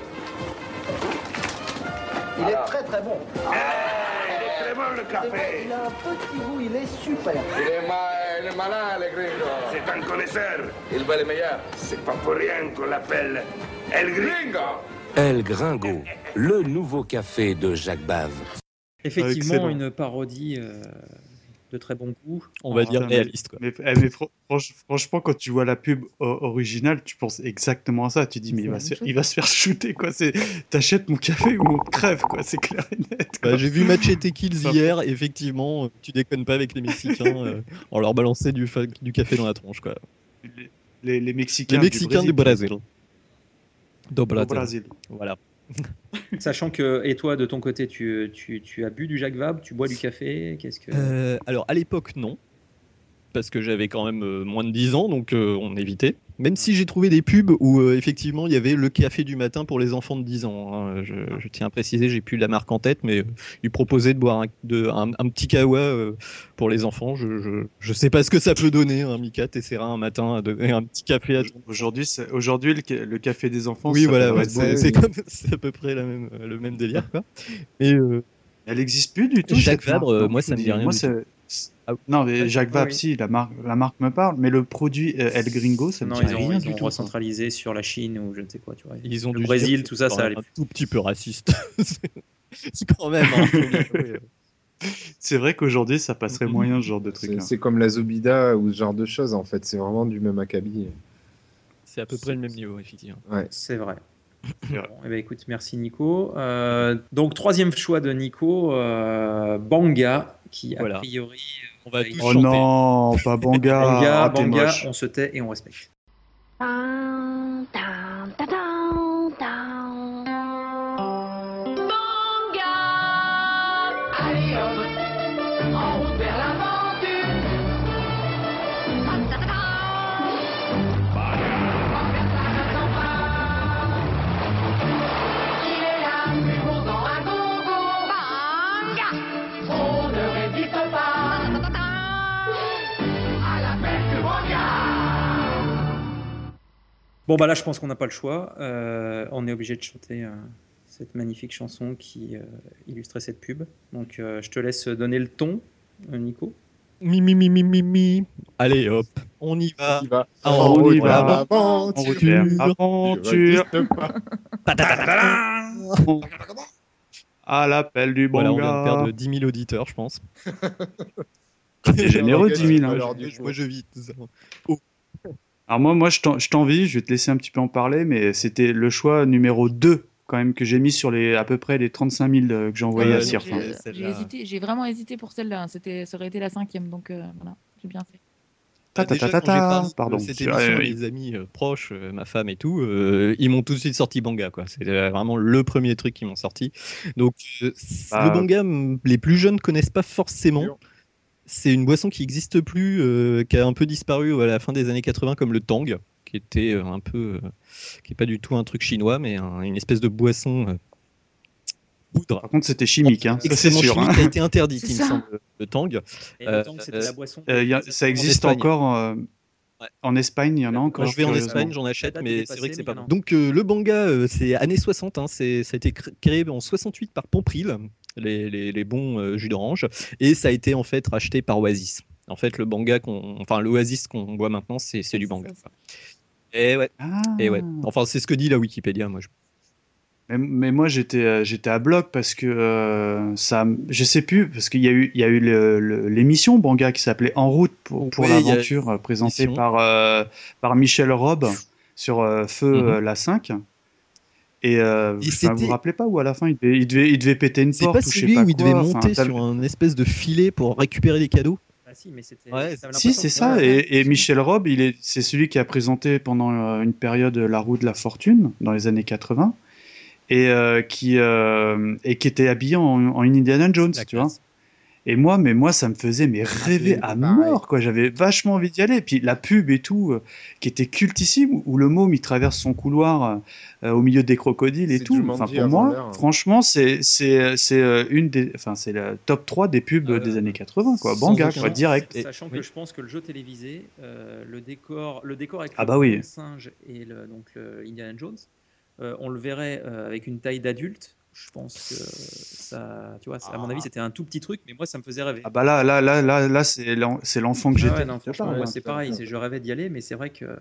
Il est très très bon. Il est très bon le café. Il a un petit goût, il est super. Il est malin, le gringo. C'est un connaisseur. Il veut le meilleur. C'est pas pour rien qu'on l'appelle El Gringo. El Gringo, le nouveau café de Jacques Vabre. Effectivement, une parodie de très bon goût. On va dire réaliste, quoi. Mais franchement, quand tu vois la pub originale, tu penses exactement à ça. Tu dis, mais il va se faire shooter, quoi. T'achètes mon café ou on crève, quoi. C'est clair et net. J'ai vu Machete Kills hier. Effectivement, tu déconnes pas avec les Mexicains. On leur balançait du café dans la tronche, quoi. Les Mexicains. Les Mexicains du Brésil. Do Brasil. Voilà. Sachant que, et toi, de ton côté, tu as bu du Jacques Vabre, tu bois du café, qu'est-ce que... Alors, à l'époque, non. Parce que j'avais quand même moins de 10 ans, donc on évitait. Même si j'ai trouvé des pubs où, effectivement, il y avait le café du matin pour les enfants de 10 ans. Hein. Je tiens à préciser, j'ai plus la marque en tête, mais ils proposaient de boire un petit kawa pour les enfants. Je sais pas ce que ça peut donner. Hein. Mika, t'essaieras un matin à donner un petit café à ton... Aujourd'hui, le café des enfants... Oui, voilà, c'est à peu près le même délire, quoi. Et, elle n'existe plus du tout. Jacques Vabre, moi, ça me dit rien. Non, mais Jacques Vabre, si, la marque me parle, mais le produit El Gringo, ça me dit rien du tout. Ils ont recentralisé sur la Chine ou je ne sais quoi, tu vois. Ils ont le Brésil, tout ça, ça allait. Un tout petit peu raciste. C'est quand même. C'est vrai qu'aujourd'hui, ça passerait moyen ce genre de truc. C'est comme la Zobida ou ce genre de choses, en fait. C'est vraiment du même acabit. C'est à peu près le même niveau, effectivement. Ouais. C'est vrai. Bon, eh ben, écoute, merci Nico. Donc, troisième choix de Nico, Banga, qui a priori... On va tous chanter. Non, pas Banga. Banga, on se tait et on respecte. Allez hop, en route vers l'aventure. Il est là, plus bon dans un gogo. Banga. Bon, bah là, je pense qu'on n'a pas le choix. On est obligé de chanter cette magnifique chanson qui illustrait cette pub. Donc, je te laisse donner le ton, Nico. Mi. Allez, hop, on y va. On y va. Aventure. À l'appel du bon Voilà, on gars. vient de perdre 10 000 auditeurs, je pense. C'est généreux, 10 000. Hein. Moi, je vis tout ça. Alors moi je t'envie, je vais te laisser un petit peu en parler, mais c'était le choix numéro 2 quand même que j'ai mis sur à peu près les 35 000 que j'ai envoyés à Sirf. J'ai vraiment hésité pour celle-là. Ça aurait été la 5e, donc voilà, j'ai bien fait. Pardon. Cette émission, les amis proches, ma femme et tout, ils m'ont tout de suite sorti Banga, quoi. C'était vraiment le premier truc qu'ils m'ont sorti. Donc le Banga, les plus jeunes connaissent pas forcément. C'est une boisson qui n'existe plus, qui a un peu disparu à la fin des années 80, comme le Tang, qui était un peu, qui est pas du tout un truc chinois, mais une espèce de boisson poudre. Par contre, c'était chimique, hein. Ça, c'est sûr. Chimique, a été interdite, il me semble, le Tang. Et le Tang, c'était la boisson. Ça existe encore. En Espagne, il y en a encore. Quand je vais en Espagne, j'en achète, mais c'est vrai que c'est pas bon. Donc le Banga, c'est années 60, hein, ça a été créé en 68 par Pompril, les bons jus d'orange, et ça a été en fait racheté par Oasis. En fait, l'Oasis qu'on boit maintenant, c'est du Banga. Et ouais. Enfin, c'est ce que dit la Wikipédia, moi. Mais moi j'étais à bloc parce que je sais plus, parce qu'il y a eu l'émission Banga qui s'appelle En route pour l'aventure, présentée par Michel Robe sur Feu la 5. Et vous vous rappelez pas où à la fin il devait péter une porte, ou je sais pas, où il devait monter sur un espèce de filet pour récupérer les cadeaux. Si, mais c'était. Si, c'est ça. Et Michel Robe, c'est celui qui a présenté pendant une période La Roue de la Fortune dans les années 80. Et qui était habillé en Indiana Jones, tu vois. Et moi, ça me faisait rêver à mort, quoi. J'avais vachement envie d'y aller. Et puis la pub et tout, qui était cultissime, où le môme il traverse son couloir au milieu des crocodiles et tout. Enfin, pour moi, franchement, c'est la top 3 des pubs des années 80, quoi. Banga, quoi, direct. Sachant que je pense que le jeu télévisé, le décor avec le singe et le Indiana Jones, on le verrait avec une taille d'adulte. Je pense que ça, tu vois, à mon avis, c'était un tout petit truc, mais moi, ça me faisait rêver. Ah bah là, c'est l'enfant que j'étais. Ouais, non, franchement, moi, c'est pareil. Je rêvais d'y aller, mais c'est vrai que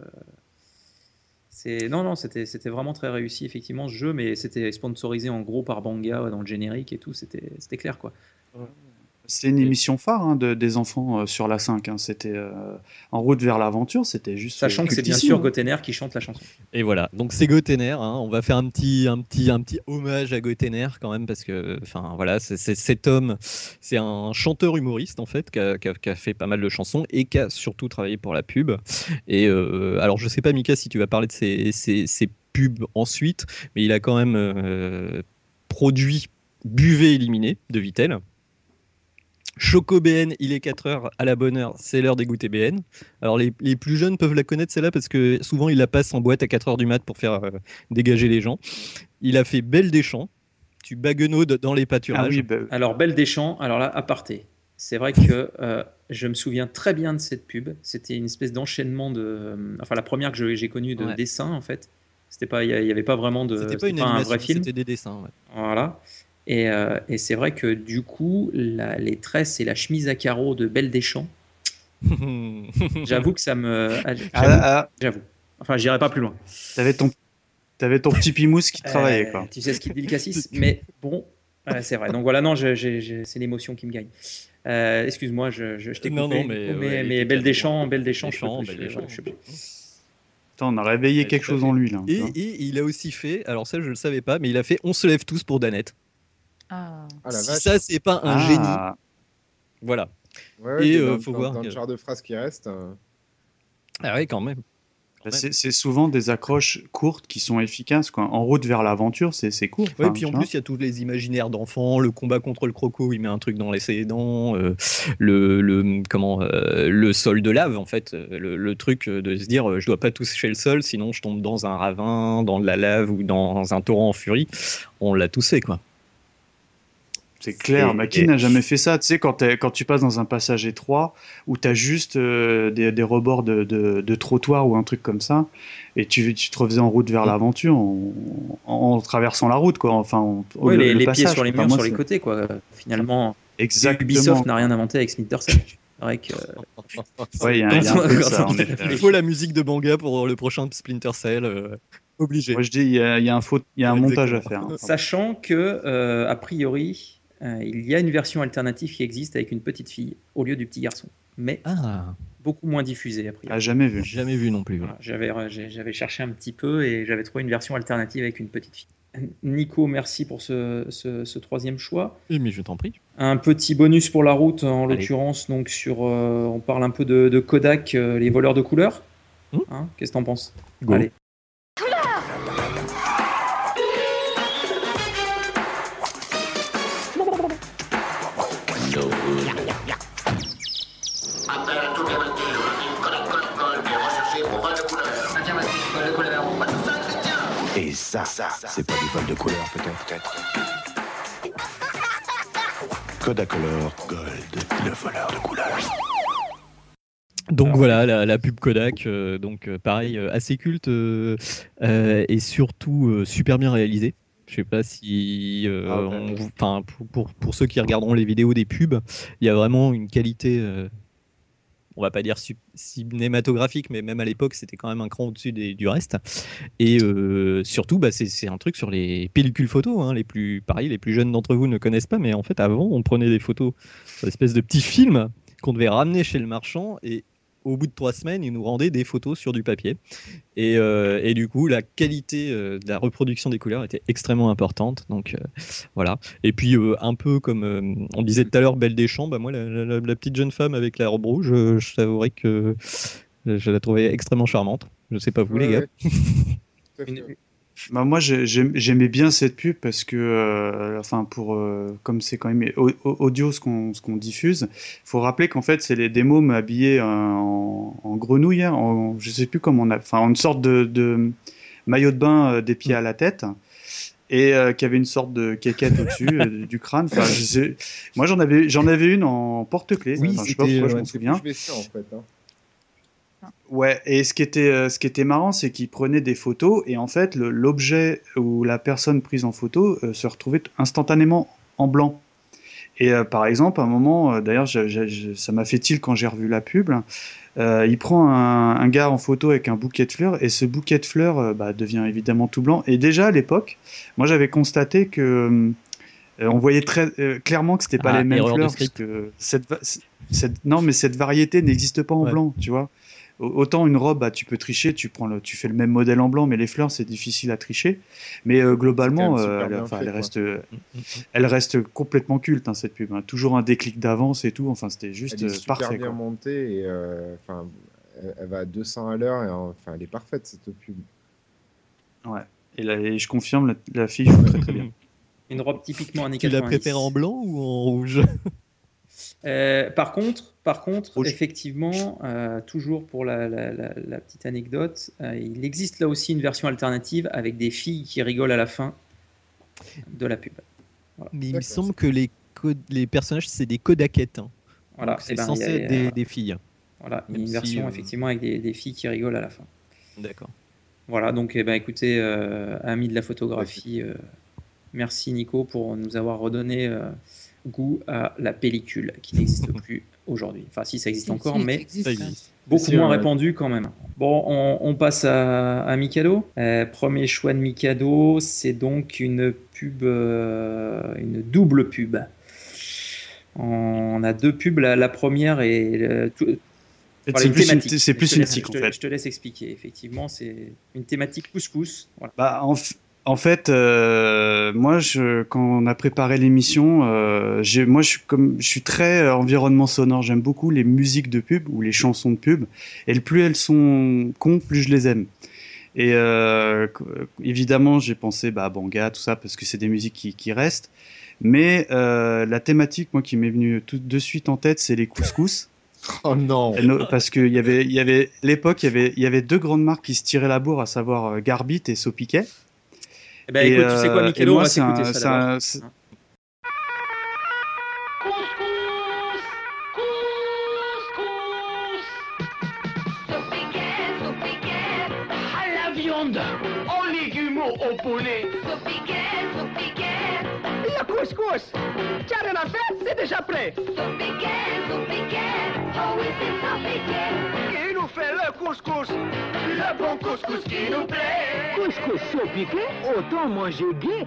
c'était vraiment très réussi, effectivement, ce jeu, mais c'était sponsorisé en gros par Banga dans le générique et tout. C'était clair, quoi. C'était une émission phare des enfants sur la 5. Hein. C'était En route vers l'aventure, c'était juste. Sachant que c'est bien sûr Gotenner qui chante la chanson. Et voilà, donc c'est Gotenner. Hein. On va faire un petit hommage à Gotenner quand même, parce que, enfin voilà, cet homme, c'est un chanteur humoriste en fait, qui a fait pas mal de chansons et qui a surtout travaillé pour la pub. Et alors je sais pas, Mika, si tu vas parler de ces pubs ensuite, mais il a quand même produit Buvez Éliminé de Vittel. Choco BN, il est 4h à la bonne heure, c'est l'heure des goûters BN. Alors les plus jeunes peuvent la connaître celle-là parce que souvent il la passe en boîte à 4h du mat pour faire dégager les gens. Il a fait Belle des Champs, tu baguenaudes dans les pâturages. Alors Belle des Champs, alors là, aparté. C'est vrai que je me souviens très bien de cette pub. C'était une espèce d'enchaînement enfin la première que j'ai connue de dessins en fait. C'était pas, il y avait pas vraiment de. C'était pas un vrai film. C'était des dessins. Ouais. Voilà. Et c'est vrai que du coup, les tresses et la chemise à carreaux de Belle des Champs, j'avoue que ça me. J'avoue. Enfin, j'irai pas plus loin. T'avais ton petit pimousse qui travaillait, quoi. Tu sais ce qu'il dit le cassis, mais bon, c'est vrai. Donc voilà, non, c'est l'émotion qui me gagne. Excuse-moi, je t'ai coupé. Non, mais Belle des Champs, On a réveillé quelque chose en lui, là. Et il a aussi fait, alors ça je le savais pas, mais il a fait On se lève tous pour Danette. Si ça c'est pas un génie, voilà. Ouais, et faut voir dans le genre de phrase qui reste. Ah ouais, quand même. C'est souvent des accroches courtes qui sont efficaces, quoi. En route vers l'aventure, c'est court. Ouais, et puis en plus il y a tous les imaginaires d'enfants, le combat contre le croco, il met un truc dans ses dents, le sol de lave en fait, le truc de se dire je dois pas toucher le sol sinon je tombe dans un ravin, dans de la lave ou dans un torrent en furie. On l'a tous fait, quoi. C'est clair. Qui n'a jamais fait ça? Tu sais, quand tu passes dans un passage étroit où tu as juste des rebords de trottoir ou un truc comme ça, et tu te refaisais en route vers l'aventure en traversant la route, quoi. Enfin, les passage, pieds sur les murs, sur les côtés, quoi. Finalement, Ubisoft n'a rien inventé avec Splinter Cell. C'est vrai que. Ouais, il y a un peu de ça, en effet. Il faut la musique de Banga pour le prochain Splinter Cell. Obligé. Moi, je dis, il y a un montage à faire. Sachant que, a priori, il y a une version alternative qui existe avec une petite fille au lieu du petit garçon. Mais beaucoup moins diffusée, a priori. Jamais vu. Jamais vu non plus. Voilà, j'avais cherché un petit peu et j'avais trouvé une version alternative avec une petite fille. Nico, merci pour ce troisième choix. Mais je t'en prie. Un petit bonus pour la route, en l'occurrence, donc sur, on parle un peu de Kodak, les voleurs de couleurs. Hein, qu'est-ce que t'en penses? Go. Allez. Et ça, c'est pas du vol de couleur, peut-être. Kodacolor Gold, le voleur de couleur. Donc voilà, la pub Kodak, pareil, assez culte et surtout super bien réalisée. Je sais pas si, pour ceux qui regarderont les vidéos des pubs, il y a vraiment une qualité, on va pas dire cinématographique, mais même à l'époque, c'était quand même un cran au-dessus du reste. Et surtout, c'est un truc sur les pellicules photos. Hein, les plus jeunes d'entre vous ne connaissent pas, mais en fait, avant, on prenait des photos, une espèce de petits films qu'on devait ramener chez le marchand et au bout de 3 semaines, il nous rendait des photos sur du papier. Et du coup, la qualité de la reproduction des couleurs était extrêmement importante. Donc voilà. Et puis, un peu comme on disait tout à l'heure, Belle Deschamps, moi, la petite jeune femme avec la robe rouge, je t'avouerais que je la trouvais extrêmement charmante. Je sais pas vous, les gars. Moi, j'aimais bien cette pub parce que, comme c'est quand même audio ce qu'on diffuse, il faut rappeler qu'en fait, c'est des mômes habillés en grenouille, hein, je sais plus comment une sorte de maillot de bain des pieds à la tête. Et qui avait une sorte de quéquette au-dessus du crâne. Moi, j'en avais une en porte-clés. Oui, je sais pas pourquoi je m'en souviens. Ouais, et ce qui était marrant, c'est qu'ils prenaient des photos et en fait, l'objet ou la personne prise en photo se retrouvait instantanément en blanc. Et par exemple, à un moment, d'ailleurs, ça m'a fait tilt quand j'ai revu la pub. Il prend un gars en photo avec un bouquet de fleurs et ce bouquet de fleurs devient évidemment tout blanc. Et déjà à l'époque, moi j'avais constaté que on voyait très clairement que c'était pas les mêmes fleurs parce que cette variété n'existe pas en blanc, tu vois. Autant une robe, tu peux tricher, tu fais le même modèle en blanc, mais les fleurs c'est difficile à tricher. Mais globalement, elle reste complètement culte, hein, cette pub. Hein. Toujours un déclic d'avance et tout. Enfin, c'était juste parfait. Elle est super bien montée et elle va à 200 à l'heure et elle est parfaite cette pub. Ouais. Et je confirme, la fille joue très très bien. Une robe typiquement années 90. Tu la préfères en blanc ou en rouge? Par contre, effectivement, toujours pour la petite anecdote, il existe là aussi une version alternative avec des filles qui rigolent à la fin de la pub. Voilà. Mais il me semble que les personnages, c'est des Kodakettes. Hein. Voilà, c'est censé être des filles. Voilà, il y a une version effectivement avec des filles qui rigolent à la fin. D'accord. Voilà, donc écoutez, amis de la photographie, merci Nico pour nous avoir redonné goût à la pellicule qui n'existe plus aujourd'hui. Enfin, si ça existe encore, mais beaucoup moins répandu quand même. Bon, on passe à Mikado. Premier choix de Mikado, c'est donc une pub, une double pub. On a 2 pubs. La première est c'est plus une tic en fait. Je te laisse expliquer. Effectivement, c'est une thématique couscous. Voilà. En fait, moi, quand on a préparé l'émission, je suis très environnement sonore. J'aime beaucoup les musiques de pub ou les chansons de pub. Et plus elles sont cons, plus je les aime. Et évidemment, j'ai pensé à Banga, tout ça, parce que c'est des musiques qui restent. Mais la thématique, moi, qui m'est venue tout de suite en tête, c'est les couscous. Oh non! Parce qu'il y avait l'époque, il y avait 2 grandes marques qui se tiraient la bourre, à savoir Garbit et Sopiquet. Écoute, tu sais quoi, Mikado, on va s'écouter ça d'abord. la viande, aux légumes, au poulet. Le couscous. Tu as rien à faire, c'est déjà prêt. Qui nous fait le couscous? Le bon couscous qui nous plaît. Couscous saupiqué, autant manger gai.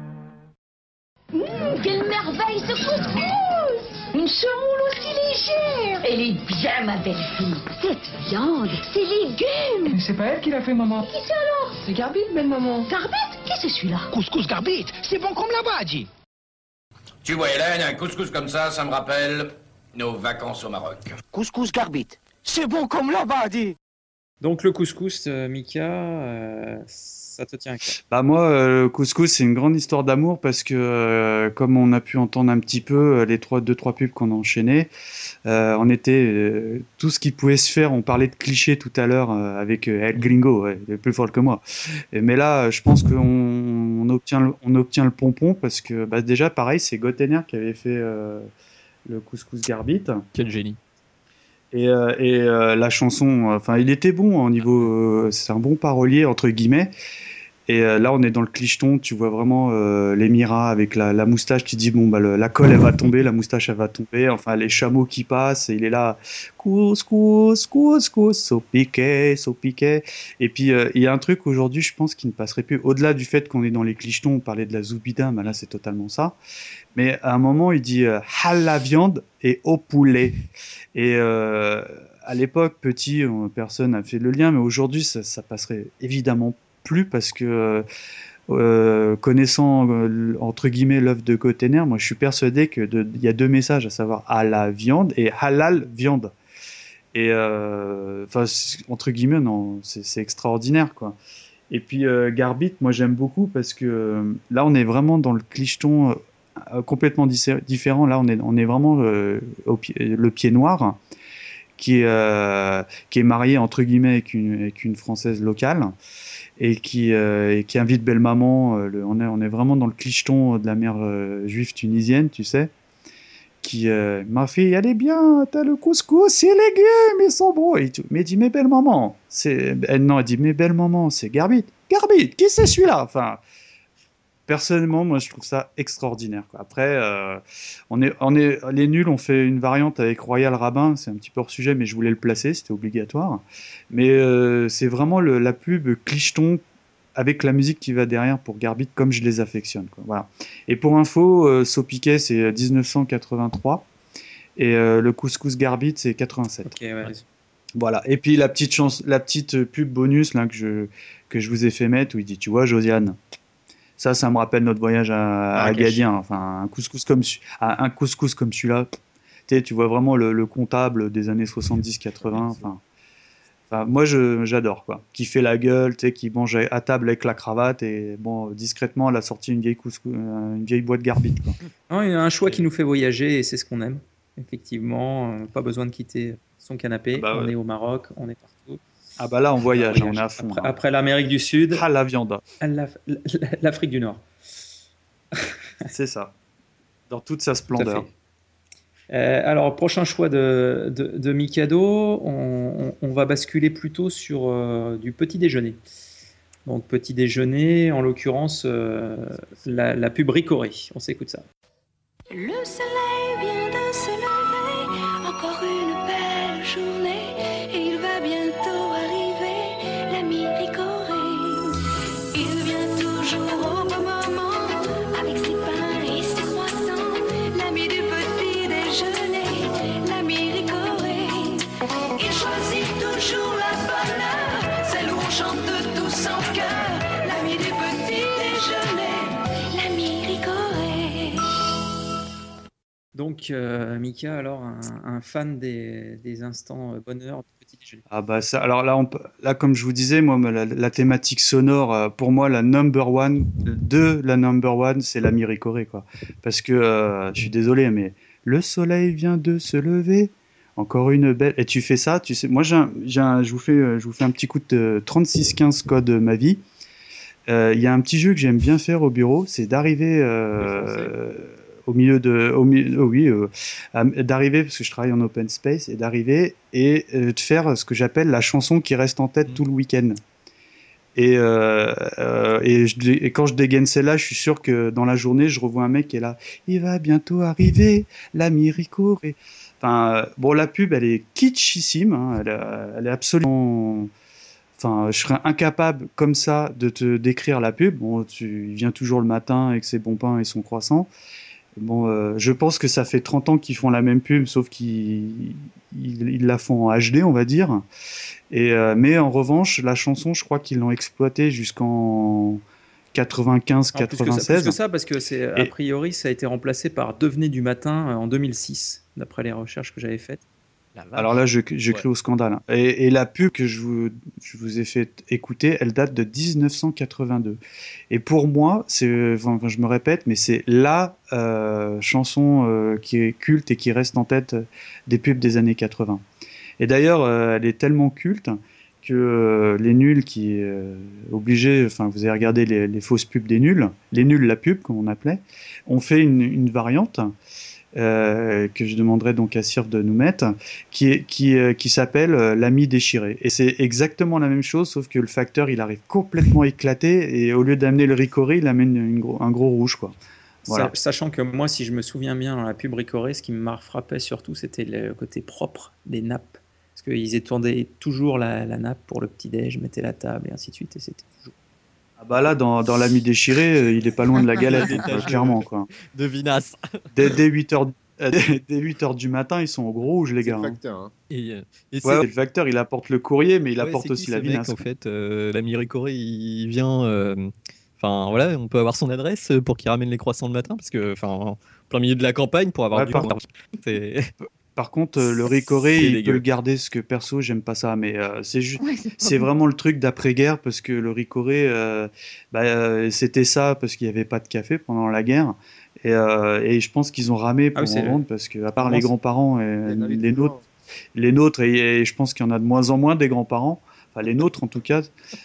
Quelle merveille ce couscous! Une semoule aussi légère! Elle est bien, ma belle fille! Cette viande, ces légumes! C'est pas elle qui l'a fait, maman. Qui c'est alors? C'est Garbit, belle maman. Garbit? Qu'est-ce que c'est celui-là? Couscous Garbit, c'est bon comme là-bas, dit. Tu vois, Hélène, un couscous comme ça me rappelle nos vacances au Maroc. Couscous Garbit, c'est bon comme là-bas, dit. Donc le couscous, Mika, ça te tient à cœur? Bah moi, le couscous, c'est une grande histoire d'amour parce que comme on a pu entendre un petit peu les deux trois pubs qu'on a enchaînées, on était tout ce qui pouvait se faire. On parlait de clichés tout à l'heure avec El Gringo, ouais, il est plus fort que moi. Mais là, je pense qu'on obtient le pompon parce que bah, déjà pareil, c'est Gottener qui avait fait le couscous Garbit. Quel génie! Et la chanson, enfin, il était bon au niveau, c'est un bon parolier entre guillemets. Et là, on est dans le clicheton, tu vois vraiment l'émirat avec la moustache. Tu te dis bon bah la colle elle va tomber, la moustache elle va tomber. Enfin les chameaux qui passent, et il est là, couscous, couscous, so piqué. Et puis il y a un truc aujourd'hui, je pense, qui ne passerait plus. Au-delà du fait qu'on est dans les clichetons, on parlait de la zoubida, mais là c'est totalement ça. Mais à un moment, il dit à la viande et au poulet. Et à l'époque, petit, personne n'a fait le lien, mais aujourd'hui, ça passerait évidemment plus parce que connaissant entre guillemets l'œuvre de Gottener, moi je suis persuadé que il y a deux messages, à savoir à la viande et halal viande. Et enfin entre guillemets, non, c'est extraordinaire quoi. Et puis Garbit, moi j'aime beaucoup parce que là on est vraiment dans le clicheton complètement différent. Là on est vraiment le pied noir qui est marié entre guillemets avec une française locale et qui invite belle maman. On est vraiment dans le clicheton de la mère juive tunisienne, tu sais, qui ma fille elle est bien, t'as le couscous, c'est légumes, ils sont beaux. Mais elle dit mais belle maman, elle dit mais belle maman, c'est Garbit, qui c'est celui-là? Enfin, personnellement, moi, je trouve ça extraordinaire, quoi. Après, les nuls ont fait une variante avec Royal Rabbin, c'est un petit peu hors sujet, mais je voulais le placer, c'était obligatoire. Mais c'est vraiment la pub clicheton avec la musique qui va derrière pour Garbit, comme je les affectionne, quoi. Voilà. Et pour info, Sopiquet, c'est 1983, et le couscous Garbit, c'est 87. Ok, ouais. Voilà. Et puis la petite pub bonus là que je vous ai fait mettre, où il dit, tu vois, Josiane. Ça me rappelle notre voyage à Agadir. Enfin, un couscous comme celui-là. Tu vois vraiment le comptable des années 70-80. Enfin, moi, j'adore, quoi. Qui fait la gueule, qui mange à table avec la cravate et bon, discrètement, elle a sorti une vieille boîte Garbit, quoi. Non, il y a un choix qui nous fait voyager et c'est ce qu'on aime. Effectivement, pas besoin de quitter son canapé. On est au Maroc, on est partout. Ah bah là on voyage, on est à fond. Après l'Amérique du Sud. Ah la viande. L'Afrique du Nord. C'est ça. Dans toute sa splendeur. Alors prochain choix de Mikado, on va basculer plutôt sur du petit déjeuner. Donc petit déjeuner, en l'occurrence la pub Ricoré. On s'écoute ça. Le soleil vient de se lever, encore une belle journée, et il va bientôt arriver, l'ami Ricoré. Il vient toujours au bon moment, avec ses pains et ses croissants, l'ami du petit déjeuner, l'ami Ricoré. Il choisit toujours la bonne heure, celle où on chante tous en chœur, l'ami du petit déjeuner, l'ami Ricoré. Donc, Mika, alors un fan des instants bonheur du petit déjeuner. Ah bah ça, alors là, comme je vous disais, moi, la thématique sonore, pour moi, la number one, c'est l'ami Ricoré, quoi. Parce que, je suis désolé, mais le soleil vient de se lever, encore une belle... Et tu fais ça, tu sais, moi, je vous fais un petit coup de 3615 code ma vie. Il y a un petit jeu que j'aime bien faire au bureau, c'est d'arriver... d'arriver, parce que je travaille en open space, et d'arriver et de faire ce que j'appelle la chanson qui reste en tête tout le week-end. Et quand je dégaine celle-là, je suis sûr que dans la journée, je revois un mec qui est là. Il va bientôt arriver, l'ami Rico. Enfin, bon, la pub, elle est kitschissime. Hein, elle est absolument. Enfin, je serais incapable comme ça de te décrire la pub. Bon, il vient toujours le matin avec ses bons pains et son croissant. Bon, je pense que ça fait 30 ans qu'ils font la même pub, sauf qu'ils la font en HD, on va dire. Mais en revanche, la chanson, je crois qu'ils l'ont exploitée jusqu'en 95-96. Plus que ça, parce que a priori, ça a été remplacé par Devenez du matin en 2006, d'après les recherches que j'avais faites. Alors là, je crie au scandale. Hein. Et la pub que je vous ai fait écouter, elle date de 1982. Et pour moi, je me répète, mais c'est la chanson qui est culte et qui reste en tête des pubs des années 80. Et d'ailleurs, elle est tellement culte que les nuls qui obligés, enfin vous avez regardé les fausses pubs des nuls, les nuls la pub comme on appelait, ont fait une variante que je demanderai donc à Sirf de nous mettre, qui s'appelle l'ami déchiré. Et c'est exactement la même chose, sauf que le facteur il arrive complètement éclaté et au lieu d'amener le ricoré, il amène un gros rouge quoi. Voilà. Sachant que moi, si je me souviens bien dans la pub Ricoré, ce qui me frappait surtout, c'était le côté propre des nappes. Parce qu'ils étendaient toujours la nappe pour le petit-déj, mettaient la table et ainsi de suite. Et c'était toujours... Ah bah là, dans l'ami déchiré, il est pas loin de la galette, clairement. Quoi. De vinasse. Dès 8h du matin, ils sont au gros rouge, les gars. C'est le facteur. Hein. Et le facteur, il apporte le courrier, mais il apporte aussi la vinasse. En fait, l'ami Ricoré, il vient... Enfin, voilà, on peut avoir son adresse pour qu'il ramène les croissants le matin, parce que, en plein milieu de la campagne, pour avoir Par contre, le ricoré, il peut le garder, parce que perso, j'aime pas ça, mais c'est vraiment le truc d'après-guerre, parce que le ricoré, c'était ça, parce qu'il n'y avait pas de café pendant la guerre, et je pense qu'ils ont ramé pour en vendre, parce que à part les grands-parents et les nôtres, et je pense qu'il y en a de moins en moins des grands-parents, enfin les nôtres en tout cas,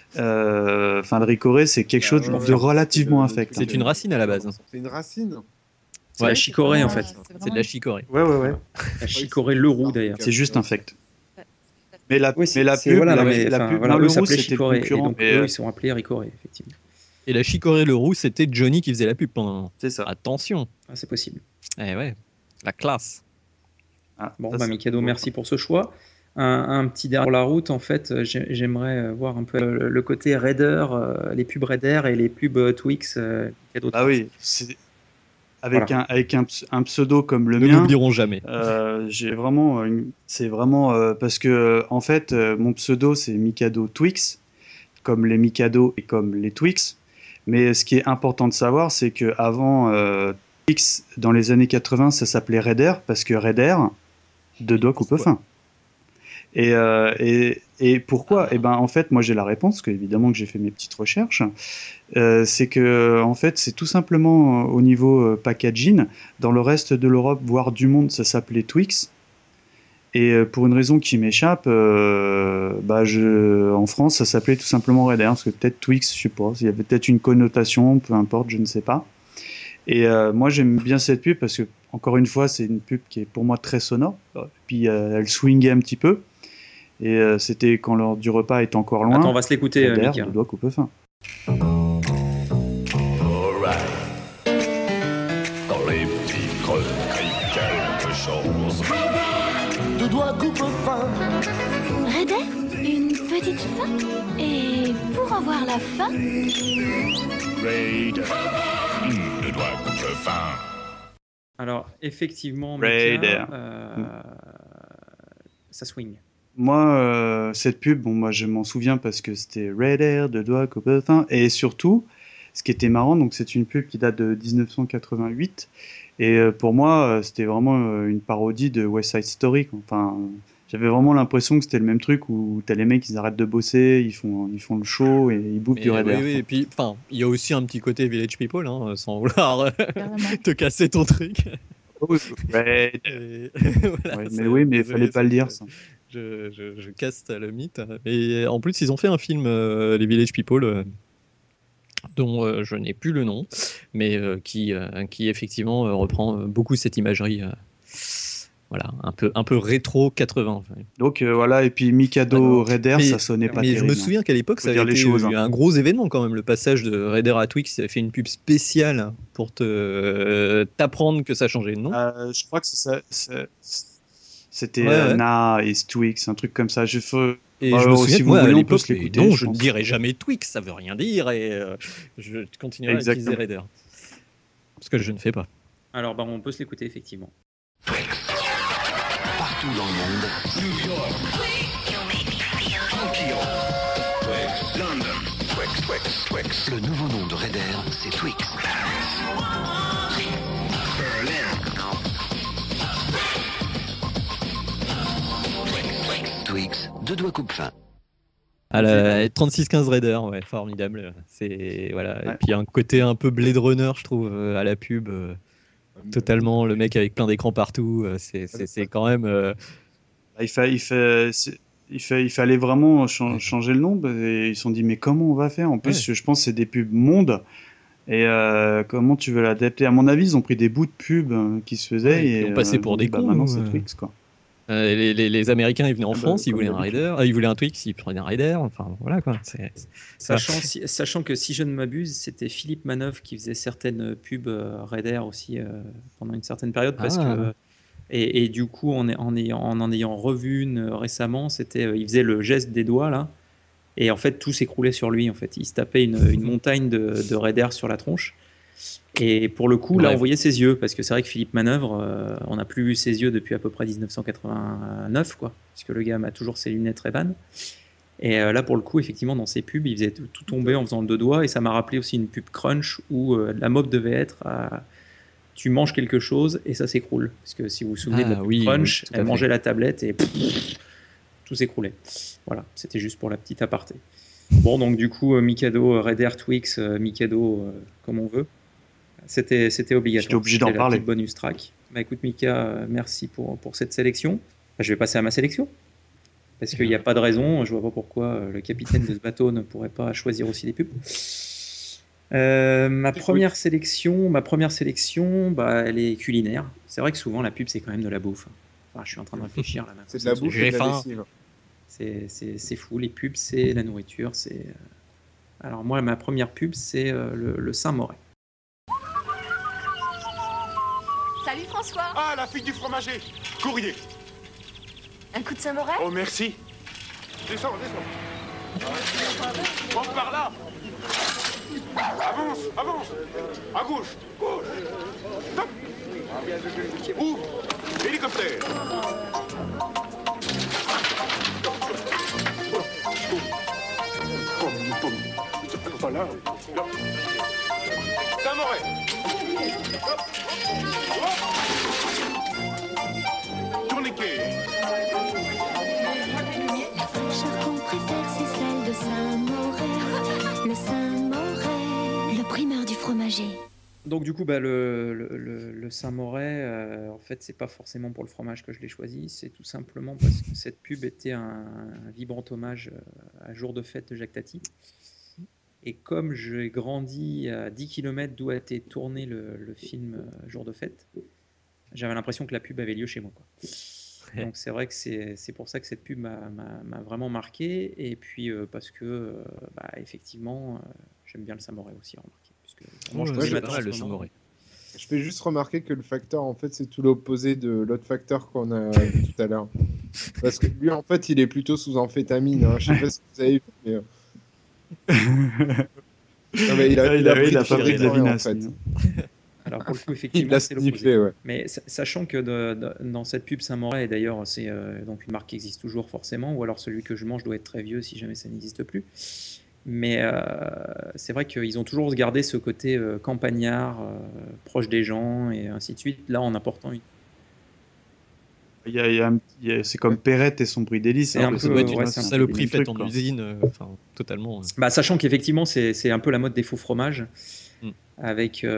le ricoré, c'est quelque chose de relativement infect. C'est une racine à la base. C'est une racine. C'est la chicorée en fait. C'est de la chicorée. Ouais. La chicorée Leroux d'ailleurs. C'est juste infect. Mais la pub, eux s'appelaient chicorée. Donc eux ils sont appelés ricoré effectivement. Et la chicorée Leroux, c'était Johnny qui faisait la pub pendant un moment. C'est ça. Attention. Ah, c'est possible. Eh ouais, la classe. Mikado, merci pour ce choix. Un petit dernier pour la route, en fait, j'aimerais voir un peu le côté Raider, les pubs Raider et les pubs Twix. Ah oui, avec un pseudo comme le mien. Nous n'oublierons jamais. C'est vraiment parce que en fait, mon pseudo c'est Mikado Twix, comme les Mikado et comme les Twix. Mais ce qui est important de savoir, c'est que avant Twix, dans les années 80, ça s'appelait Raider parce que Raider, deux doigts coupe-fin. Et pourquoi ? En fait, moi j'ai la réponse, parce que évidemment que j'ai fait mes petites recherches. C'est que en fait, c'est tout simplement au niveau packaging. Dans le reste de l'Europe, voire du monde, ça s'appelait Twix. Et pour une raison qui m'échappe, en France, ça s'appelait tout simplement Raider, parce que peut-être Twix, je sais pas, il y avait peut-être une connotation, peu importe, je ne sais pas. Et moi j'aime bien cette pub parce que, encore une fois, c'est une pub qui est pour moi très sonore. Puis elle swingait un petit peu. Et c'était quand l'heure du repas est encore loin. Attends, on va se l'écouter, Mika. Le doigt coupe-fin. All right. Quand les petits creux crient quelque chose. Deux doigts coupe-fin. Raider, une petite fin. Et pour avoir la fin. Raider, deux doigts coupe-fin. Alors, effectivement, Raider. Ça swing. Moi, cette pub, moi je m'en souviens parce que c'était Raider, deux doigts coupe-fin. Et surtout, ce qui était marrant, donc c'est une pub qui date de 1988. Et pour moi, c'était vraiment une parodie de West Side Story. Enfin, j'avais vraiment l'impression que c'était le même truc où t'as les mecs, ils arrêtent de bosser, ils font le show et ils bouffent du Raider. Oui, et puis, il y a aussi un petit côté Village People, hein, sans vouloir te casser ton truc. Mais il fallait pas le dire, ça. Je casse le mythe. Et en plus, ils ont fait un film, les Village People, dont je n'ai plus le nom, mais qui effectivement reprend beaucoup cette imagerie Voilà, un peu rétro 80. Donc voilà, et puis Mikado Raider, ça sonnait pas mais terrible. je me souviens qu'à l'époque, ça avait été un gros événement quand même. Le passage de Raider à Twix, ça avait fait une pub spéciale pour t'apprendre que ça changeait de nom. Je crois que c'était Na et Twix, un truc comme ça. Et je me souviens que moi, à l'époque, non, je ne dirai jamais Twix, ça veut rien dire, et je continuerai à utiliser Raider. Ce que je ne fais pas. Alors, on peut se l'écouter, effectivement. Partout dans le monde. New York. Tokyo. London. Twix. Le nouveau nom de Raider, c'est Twix. Berlin. Twix, 2 doigts coupe-fin. 3615 Raider, ouais, formidable. Et puis un côté un peu Blade Runner, je trouve, à la pub. Totalement, le mec avec plein d'écrans partout, c'est quand même. Il fallait vraiment changer le nom. Et ils se sont dit, mais comment on va faire? En plus, je pense que c'est des pubs monde. Et comment tu veux l'adapter? À mon avis, ils ont pris des bouts de pubs qui se faisaient. Et ils ont passé pour des cons. Maintenant, c'est Twix, quoi. Les Américains, ils venaient en France, ils voulaient un Raider, ils voulaient un Twix, ils prenaient un Raider, enfin voilà quoi. Sachant que si je ne m'abuse, c'était Philippe Manœuvre qui faisait certaines pubs Raider aussi pendant une certaine période, parce que et du coup en ayant revu une récemment, il faisait le geste des doigts là, et en fait tout s'écroulait sur lui. En fait, il se tapait une montagne de Raider sur la tronche. Et pour le coup, là, on voyait ses yeux, parce que c'est vrai que Philippe Manœuvre, on n'a plus vu ses yeux depuis à peu près 1989, quoi, puisque le gars a toujours ses lunettes Ray-Ban. Et là, pour le coup, effectivement, dans ses pubs, il faisait tout tomber en faisant le deux doigts, et ça m'a rappelé aussi une pub Crunch où la mob devait être tu manges quelque chose et ça s'écroule. Parce que si vous vous souvenez de la pub Crunch, elle mangeait la tablette et tout s'écroulait. Voilà, c'était juste pour la petite aparté. Bon, donc du coup, Mikado, Raider, Twix, Mikado, comme on veut. C'était obligatoire. J'étais obligé d'en parler. Bonus track. Écoute, Mika, merci pour cette sélection. Je vais passer à ma sélection. Parce qu'il n'y a pas de raison. Je vois pas pourquoi le capitaine de ce bateau ne pourrait pas choisir aussi des pubs. Ma première sélection, elle est culinaire. C'est vrai que souvent, la pub, c'est quand même de la bouffe. Enfin, je suis en train de réfléchir là. C'est de la bouffe et de la lessive. C'est fou, les pubs, c'est la nourriture. Alors moi, ma première pub, c'est le Saint-Moret. Salut François. Ah, la fille du fromager. Courrier. Un coup de Saint-Moret? Oh, merci. Descends. Monte par là. Avance. À gauche. Stop. Ouvre. Hélicoptère. Voilà. Saint-Moret. Tourniquet. La fraîcheur qu'on préfère, c'est celle de Saint-Moret. Le Saint-Moret, le primeur du fromager. Donc du coup, le Saint-Moret, en fait, c'est pas forcément pour le fromage que je l'ai choisi, c'est tout simplement parce que cette pub était un vibrant hommage à Jour de fête de Jacques Tati. Et comme j'ai grandi à 10 km d'où a été tourné le film Jour de fête, j'avais l'impression que la pub avait lieu chez moi, quoi. Donc c'est vrai que c'est pour ça que cette pub m'a vraiment marqué. Et puis parce que, effectivement, j'aime bien le Saint-Moret aussi, remarqué. Le Saint-Moret. Je fais juste remarquer que le facteur, en fait, c'est tout l'opposé de l'autre facteur qu'on a vu tout à l'heure. Parce que lui, en fait, il est plutôt sous amphétamine. Hein. Je sais pas si vous avez vu, mais... Non, mais il a fabriqué de la vinasse. En fait. Alors pour le coup, effectivement, c'est l'opposé. Ouais. Mais sachant que dans cette pub Saint-Moret, et d'ailleurs c'est donc une marque qui existe toujours forcément, ou alors celui que je mange doit être très vieux si jamais ça n'existe plus. Mais c'est vrai qu'ils ont toujours gardé ce côté campagnard, proche des gens et ainsi de suite. Là, en apportant une... c'est comme Perrette et son bruit d'hélice. C'est un peu une saloperie faite en usine, totalement. Sachant qu'effectivement, c'est un peu la mode des faux fromages, avec tous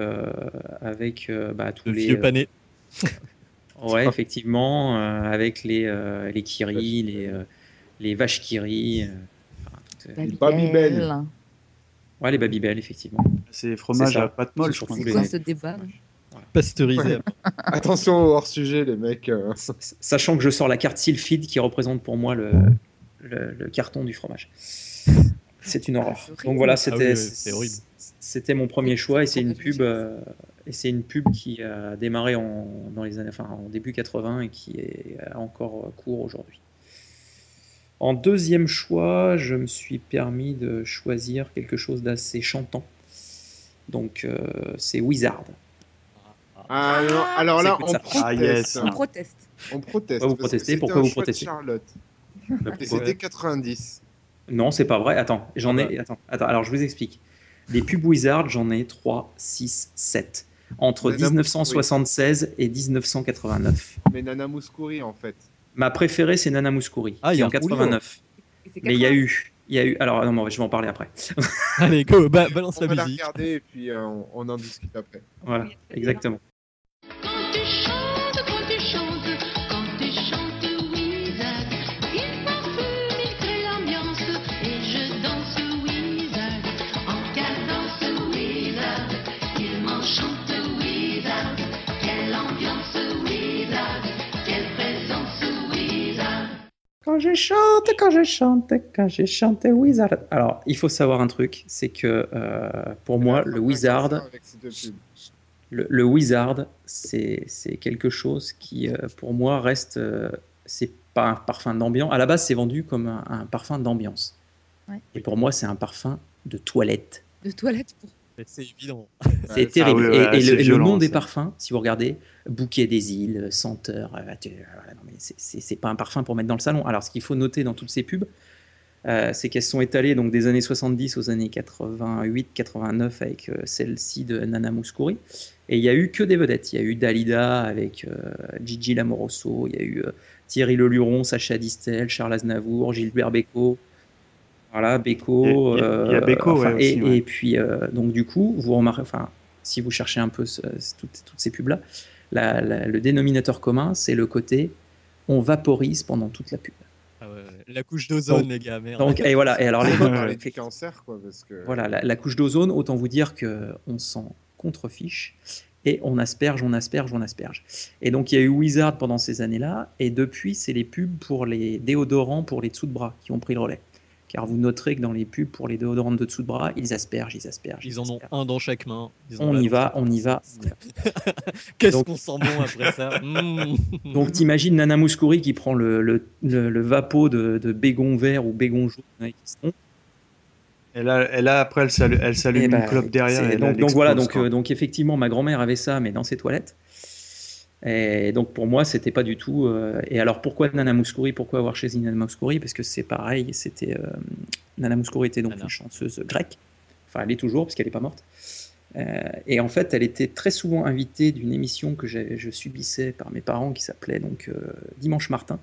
les vieux panés. Ouais, effectivement, avec les Kiri, les vaches Kiri, les Babybel. Ouais, les Babybel, effectivement. C'est fromage à pâte molle, je crois. C'est quoi ce débat? pasteurisé. Attention au hors-sujet, les mecs. Sachant que je sors la carte Sylphide qui représente pour moi le carton du fromage. C'est une horreur. Donc voilà, c'était mon premier choix et c'est une pub qui a démarré en début 80 et qui est encore court aujourd'hui. En deuxième choix, je me suis permis de choisir quelque chose d'assez chantant. Donc c'est Wizard. Alors là, on proteste. On proteste. On proteste. Pourquoi vous protestez? Pourquoi vous protestez? Charlotte. Et c'était 90. Non, c'est pas vrai. Attends, Attends, alors je vous explique. Des pubs Wizard, j'en ai 3, 6, 7. Entre 1976 et 1989. Mais Nana Mouskouri, en fait. Ma préférée, c'est Nana Mouskouri, qui est en 89. Mais il y a eu. Alors, non, je vais en parler après. Allez, go, balance la musique. On va la regarder et puis on en discute après. Voilà, exactement. Quand tu chantes, Wizard, il parfume, il crée l'ambiance et je danse Wizard. En cadence Wizard, il m'enchante Wizard. Quelle ambiance Wizard, quelle présence Wizard. Quand j'ai chanté Wizard. Alors, il faut savoir un truc, c'est que pour moi, le Wizard, le Wizard, c'est quelque chose qui, pour moi, reste. C'est pas un parfum d'ambiance. À la base, c'est vendu comme un parfum d'ambiance. Ouais. Et pour moi, c'est un parfum de toilette. De toilette pour. C'est évident. C'est terrible. Ah oui, ouais, et c'est le violent, nom des ça. parfums, si vous regardez, bouquet des îles, senteur, non, mais c'est pas un parfum pour mettre dans le salon. Alors, ce qu'il faut noter dans toutes ces pubs, c'est qu'elles sont étalées donc des années 70 aux années 88-89 avec celle-ci de Nana Mouskouri. Et il n'y a eu que des vedettes. Il y a eu Dalida avec Gigi Lamoroso, il y a eu Thierry Leluron, Sacha Distel, Charles Aznavour, Gilbert Bécaud. Voilà, Bécaud. Il y a Bécaud, ouais, aussi, ouais. Et puis, donc du coup, vous remarquez, si vous cherchez un peu toutes ces pubs-là, le dénominateur commun, c'est le côté on vaporise pendant toute la pub. Ah ouais, la couche d'ozone, les gars, merde. Donc, et voilà, et alors On va parler du cancer, quoi, parce que... Voilà, la couche d'ozone, autant vous dire qu'on s'en contrefiche et on asperge. Et donc, il y a eu Wizard pendant ces années-là, et depuis, c'est les pubs pour les déodorants pour les dessous de bras qui ont pris le relais. Car vous noterez que dans les pubs pour les déodorants de dessous de bras, ils aspergent. Ils en ont un dans chaque main. On y va. Qu'est-ce qu'on sent bon après ça. Donc t'imagines Nana Mouskouri qui prend le vapeau de bégon vert ou bégon jaune avec piston. Et là, après, elle s'allume une clope derrière. Et donc voilà, donc effectivement, ma grand-mère avait ça, mais dans ses toilettes. Et donc pour moi, c'était pas du tout. Et alors pourquoi Nana Mouskouri? Pourquoi avoir choisi Nana Mouskouri? Parce que c'est pareil, Nana Mouskouri était donc une chanteuse grecque. Enfin, elle est toujours, parce qu'elle n'est pas morte. Et en fait, elle était très souvent invitée d'une émission que je subissais par mes parents qui s'appelait donc Dimanche Martin.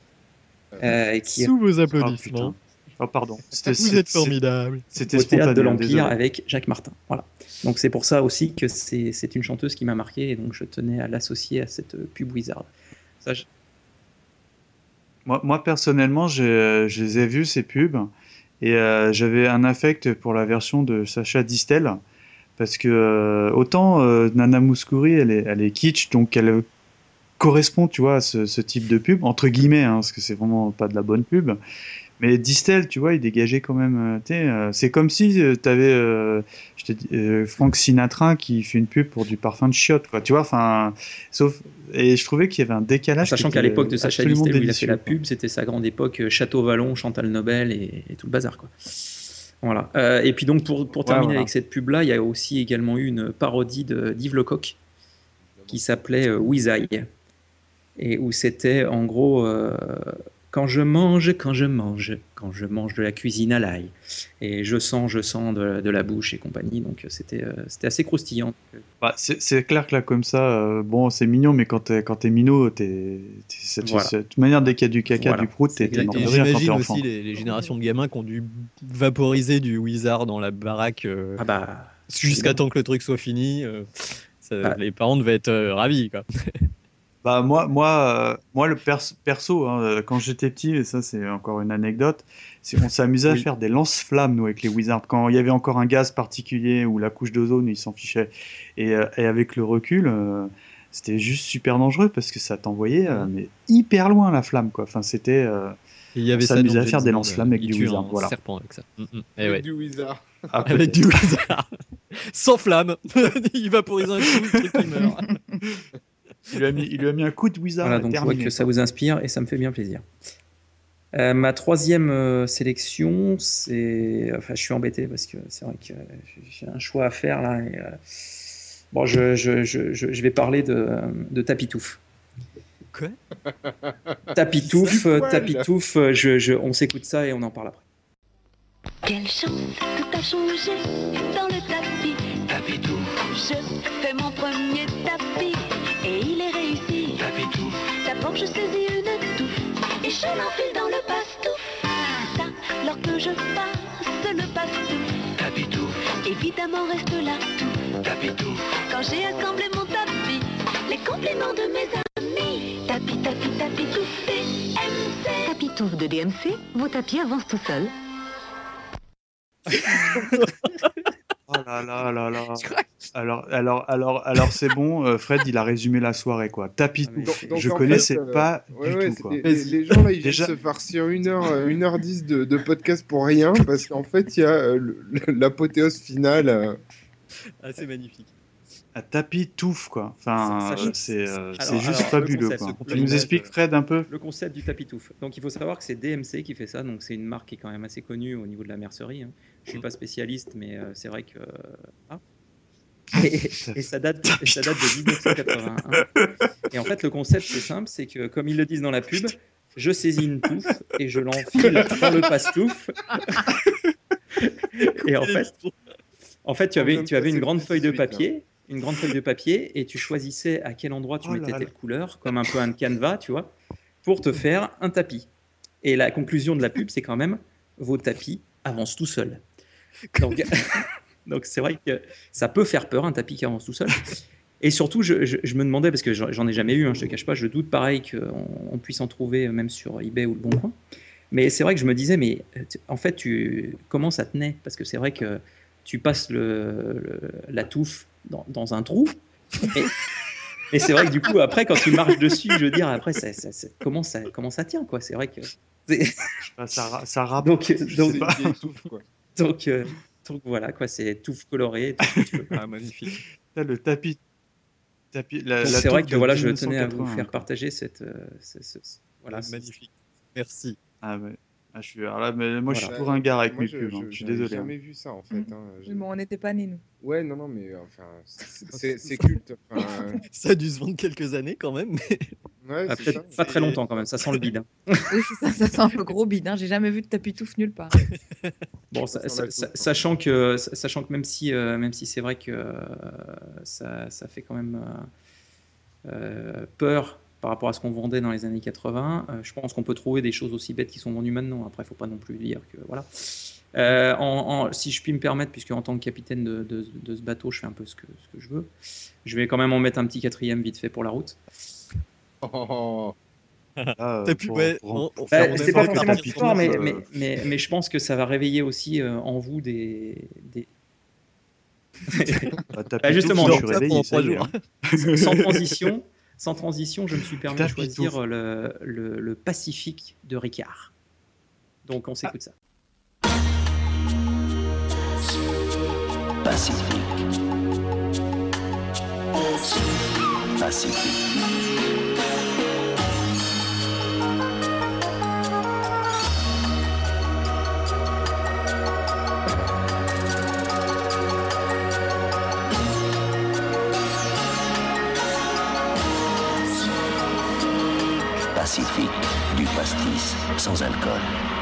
Sous vos applaudissements. Oh, pardon. Vous êtes formidable. C'était au Théâtre de l'Empire désolé. avec Jacques Martin. Voilà. Donc c'est pour ça aussi que c'est une chanteuse qui m'a marqué et donc je tenais à l'associer à cette pub Wizard. Ça, Moi, personnellement, je les ai vus, ces pubs, et j'avais un affect pour la version de Sacha Distel, parce que autant Nana Mouskouri, elle est kitsch, donc elle correspond, tu vois, à ce type de pub, entre guillemets, hein, parce que c'est vraiment pas de la bonne pub. Mais Distel, tu vois, il dégageait quand même. C'est comme si t'avais Frank Sinatra qui fait une pub pour du parfum de chiottes, quoi. Tu vois, enfin, sauf. Et je trouvais qu'il y avait un décalage. Sachant qu'à l'époque de Sacha Distel, où il a fait la pub, c'était sa grande époque Château Vallon, Chantal Nobel et tout le bazar, quoi. Voilà. Et puis donc pour terminer avec cette pub-là, il y a aussi également eu une parodie d'Yves Lecoq qui s'appelait Wizaï et où c'était en gros. Quand je mange de la cuisine à l'ail, et je sens de la bouche et compagnie, donc c'était assez croustillant. Bah, c'est clair que là, comme ça, bon, c'est mignon, mais quand t'es minot, cette manière dès qu'il y a du caca, du prout, t'es mort de rire quand t'es J'imagine enfant. aussi les générations de gamins qui ont dû vaporiser du Wizard dans la baraque jusqu'à temps que le truc soit fini. Les parents devaient être ravis, quoi. Bah moi le perso, hein, quand j'étais petit, et ça c'est encore une anecdote, on s'amusait à faire des lance-flammes nous avec les Wizards quand il y avait encore un gaz particulier ou la couche d'ozone, ils s'en fichaient. Et avec le recul, c'était juste super dangereux parce que ça t'envoyait mais hyper loin la flamme quoi. Enfin c'était on s'amusait à faire des lance-flammes avec du Wizard. Voilà. Serpent avec ça. Avec du Wizard. Avec du Wizard. Sans flamme. Il vaporise un coup, le truc il meurt. Il lui a mis un coup de Wizard. Voilà, donc je vois que ça vous inspire et ça me fait bien plaisir. Ma troisième sélection, c'est... Enfin, je suis embêté parce que c'est vrai que j'ai un choix à faire là. Et, bon, je vais parler de Tapitouf. Quoi ? Tapitouf, on s'écoute ça et on en parle après. Quelle chance, tout a changé dans le tapis. Tapitouf. Je fais mon premier tapis et il est réussi. Tapitouf. D'abord je saisis une touffe et je l'enfile dans le passe-touffe. Ça, lorsque je passe le passe-touffe. Tapitouf. Évidemment reste là tout. Tapitouf. Quand j'ai assemblé mon tapis, les compliments de mes amis. Tapis, tapis, tapis, touffe, DMC. Tapitouf de DMC, vos tapis avancent tout seuls. Oh là là là là. Alors c'est bon, Fred il a résumé la soirée quoi. Tapitouf. Je connaissais pas du tout quoi. Les gens là ils viennent se farcir 1h10 de podcast pour rien parce qu'en fait il y a l'apothéose finale. Ah c'est magnifique. Un Tapitouf quoi. Enfin c'est juste alors, fabuleux quoi. Tu nous expliques Fred un peu le concept du Tapitouf. Donc il faut savoir que c'est DMC qui fait ça, donc c'est une marque qui est quand même assez connue au niveau de la mercerie. Hein. Je suis pas spécialiste, mais c'est vrai que et ça date de 1981. Et en fait le concept c'est simple, c'est que comme ils le disent dans la pub, je saisis une touffe et je l'enfile dans le passe-touffe. Et en fait tu avais une grande feuille de papier. Une grande feuille de papier et tu choisissais à quel endroit tu mettais telle couleur, comme un peu un canevas, tu vois, pour te faire un tapis. Et la conclusion de la pub, c'est quand même vos tapis avancent tout seuls. Donc c'est vrai que ça peut faire peur un tapis qui avance tout seul. Et surtout, je me demandais, parce que j'en ai jamais eu, hein, je te cache pas, je doute pareil qu'on puisse en trouver même sur eBay ou le Bon Coin. Mais c'est vrai que je me disais, mais en fait, comment ça tenait ? Parce que c'est vrai que tu passes la touffe dans un trou. Et c'est vrai que du coup, après, quand tu marches dessus, je veux dire, après, comment ça tient, quoi. C'est vrai que... ça rappe. Donc voilà, quoi, c'est touffe colorée. Ah, magnifique. Le tapis. C'est vrai que voilà, je tenais à vous faire partager cette... voilà, magnifique. Merci. Ah ouais. Moi je suis pour un gars avec mes pubs, je suis désolé. J'ai jamais vu ça en fait. Mais bon, on n'était pas nés nous. Ouais, non, mais enfin, c'est culte. Enfin... Ça a dû se vendre quelques années quand même. Mais... Ouais, peut-être pas très longtemps quand même, ça sent le bide. Hein. Oui, ça sent le gros bide. Hein. J'ai jamais vu de tapis touffe nulle part. Bon, sachant que même si c'est vrai que ça fait quand même peur par rapport à ce qu'on vendait dans les années 80, je pense qu'on peut trouver des choses aussi bêtes qui sont vendues maintenant. Après, il ne faut pas non plus dire que... Voilà. Si je puis me permettre, puisque en tant que capitaine de ce bateau, je fais un peu ce que je veux, je vais quand même en mettre un petit quatrième vite fait pour la route. C'est pas forcément plus fort, mais je pense que ça va réveiller aussi en vous des... justement, sans transition, je me suis permis de choisir le Pacifique de Ricard. Donc on s'écoute ça. Pacifique. Pacifique. Pacifique, du pastis sans alcool.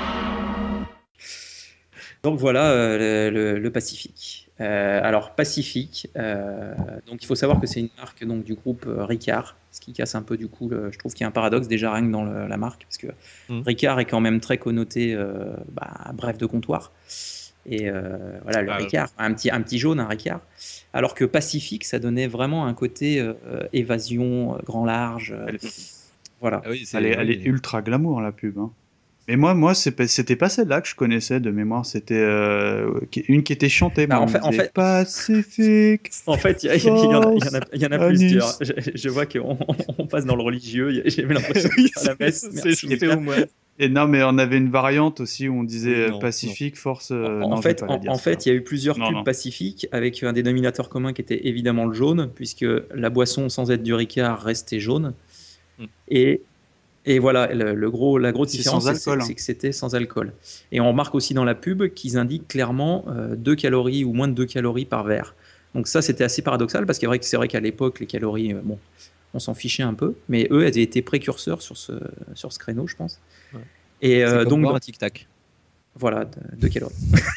Donc voilà le Pacifique. Alors Pacifique, donc il faut savoir que c'est une marque donc, du groupe Ricard, ce qui casse un peu du coup, je trouve qu'il y a un paradoxe déjà rien que dans la marque, parce que Ricard est quand même très connoté bref de comptoir. Et voilà, le Ricard, un petit jaune, un Ricard. Alors que Pacifique, ça donnait vraiment un côté évasion, grand large. Voilà. Ah oui, elle est ultra glamour, la pub. Hein. Mais moi c'était pas celle-là que je connaissais de mémoire. C'était une qui était chantée. En fait, Pacifique. En fait, il y en a plusieurs. Je vois qu'on passe dans le religieux. J'ai l'impression que c'est la messe. C'était au moins. Et non, mais on avait une variante aussi où on disait Pacifique, Force. En fait, il y a eu plusieurs pubs Pacifique avec un dénominateur commun qui était évidemment le jaune, puisque la boisson, sans être du Ricard, restait jaune. Et voilà, la grosse différence, c'est que c'était sans alcool. Et on remarque aussi dans la pub qu'ils indiquent clairement 2 calories ou moins de 2 calories par verre. Donc ça, c'était assez paradoxal, parce que c'est vrai qu'à l'époque, les calories, on s'en fichait un peu, mais eux, elles étaient précurseurs sur ce créneau, je pense. Ouais. Et donc boire un tic-tac. Voilà, 2 calories.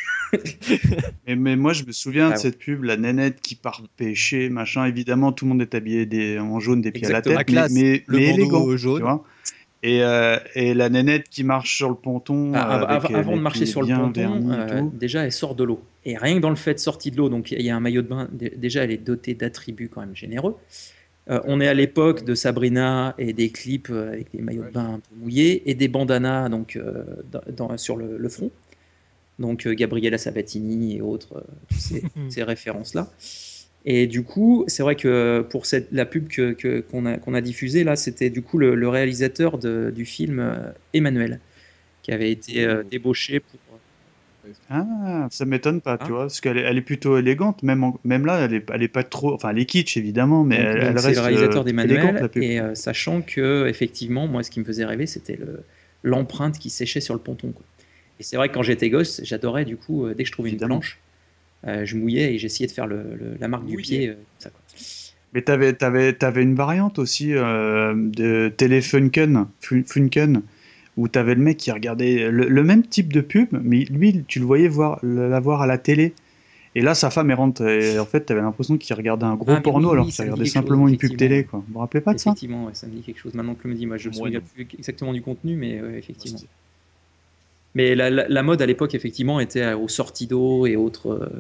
mais moi, je me souviens de cette pub, la nénette qui part pêcher, machin. Évidemment, tout le monde est habillé en jaune des pieds à la tête, mais élégant, jaune. Tu vois. Et la nénette qui marche sur le ponton. Avant de marcher sur le ponton, déjà elle sort de l'eau. Et rien que dans le fait de sortie de l'eau, donc il y a un maillot de bain, déjà elle est dotée d'attributs quand même généreux. On est à l'époque de Sabrina et des clips avec des maillots de bain un peu mouillés et des bandanas donc, sur le front. Donc Gabriella Sabatini et autres, ces références-là. Et du coup, c'est vrai que pour la pub qu'on a diffusée, là, c'était du coup le réalisateur du film Emmanuel, qui avait été débauché pour... Ah, ça m'étonne pas, tu vois, parce qu'elle est plutôt élégante, même là, elle est pas trop... Enfin, elle est kitsch, évidemment, mais elle reste c'est le réalisateur d'Emmanuel, et sachant que, effectivement, moi, ce qui me faisait rêver, c'était l'empreinte qui séchait sur le ponton, quoi. Et c'est vrai que quand j'étais gosse, j'adorais, du coup, dès que je trouvais une planche, je mouillais et j'essayais de faire la marque du pied. Ça, quoi. Mais t'avais une variante aussi de Telefunken, où t'avais le mec qui regardait le même type de pub, mais lui, tu le voyais la voir à la télé. Et là, sa femme est rentre. Et en fait, t'avais l'impression qu'il regardait un gros porno alors qu'il regardait simplement une pub télé. Quoi. Vous vous rappelez pas de ça ? Effectivement, ça me dit quelque chose. Maintenant que le me dit, moi, je me souviens plus exactement du contenu, mais effectivement. Mais la mode à l'époque, effectivement, était aux sorties d'eau et autres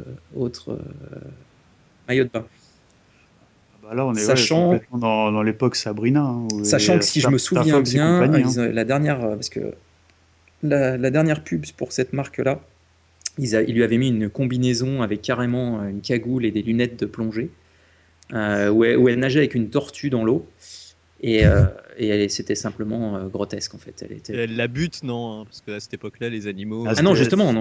maillots de bain. Bah là, on est complètement dans l'époque Sabrina. Hein, sachant que si je me souviens bien, la dernière, parce que la dernière pub pour cette marque-là, ils lui avaient mis une combinaison avec carrément une cagoule et des lunettes de plongée, où elle nageait avec une tortue dans l'eau. Et c'était simplement grotesque en fait. Elle la bute, non, parce qu'à cette époque-là, les animaux. Justement,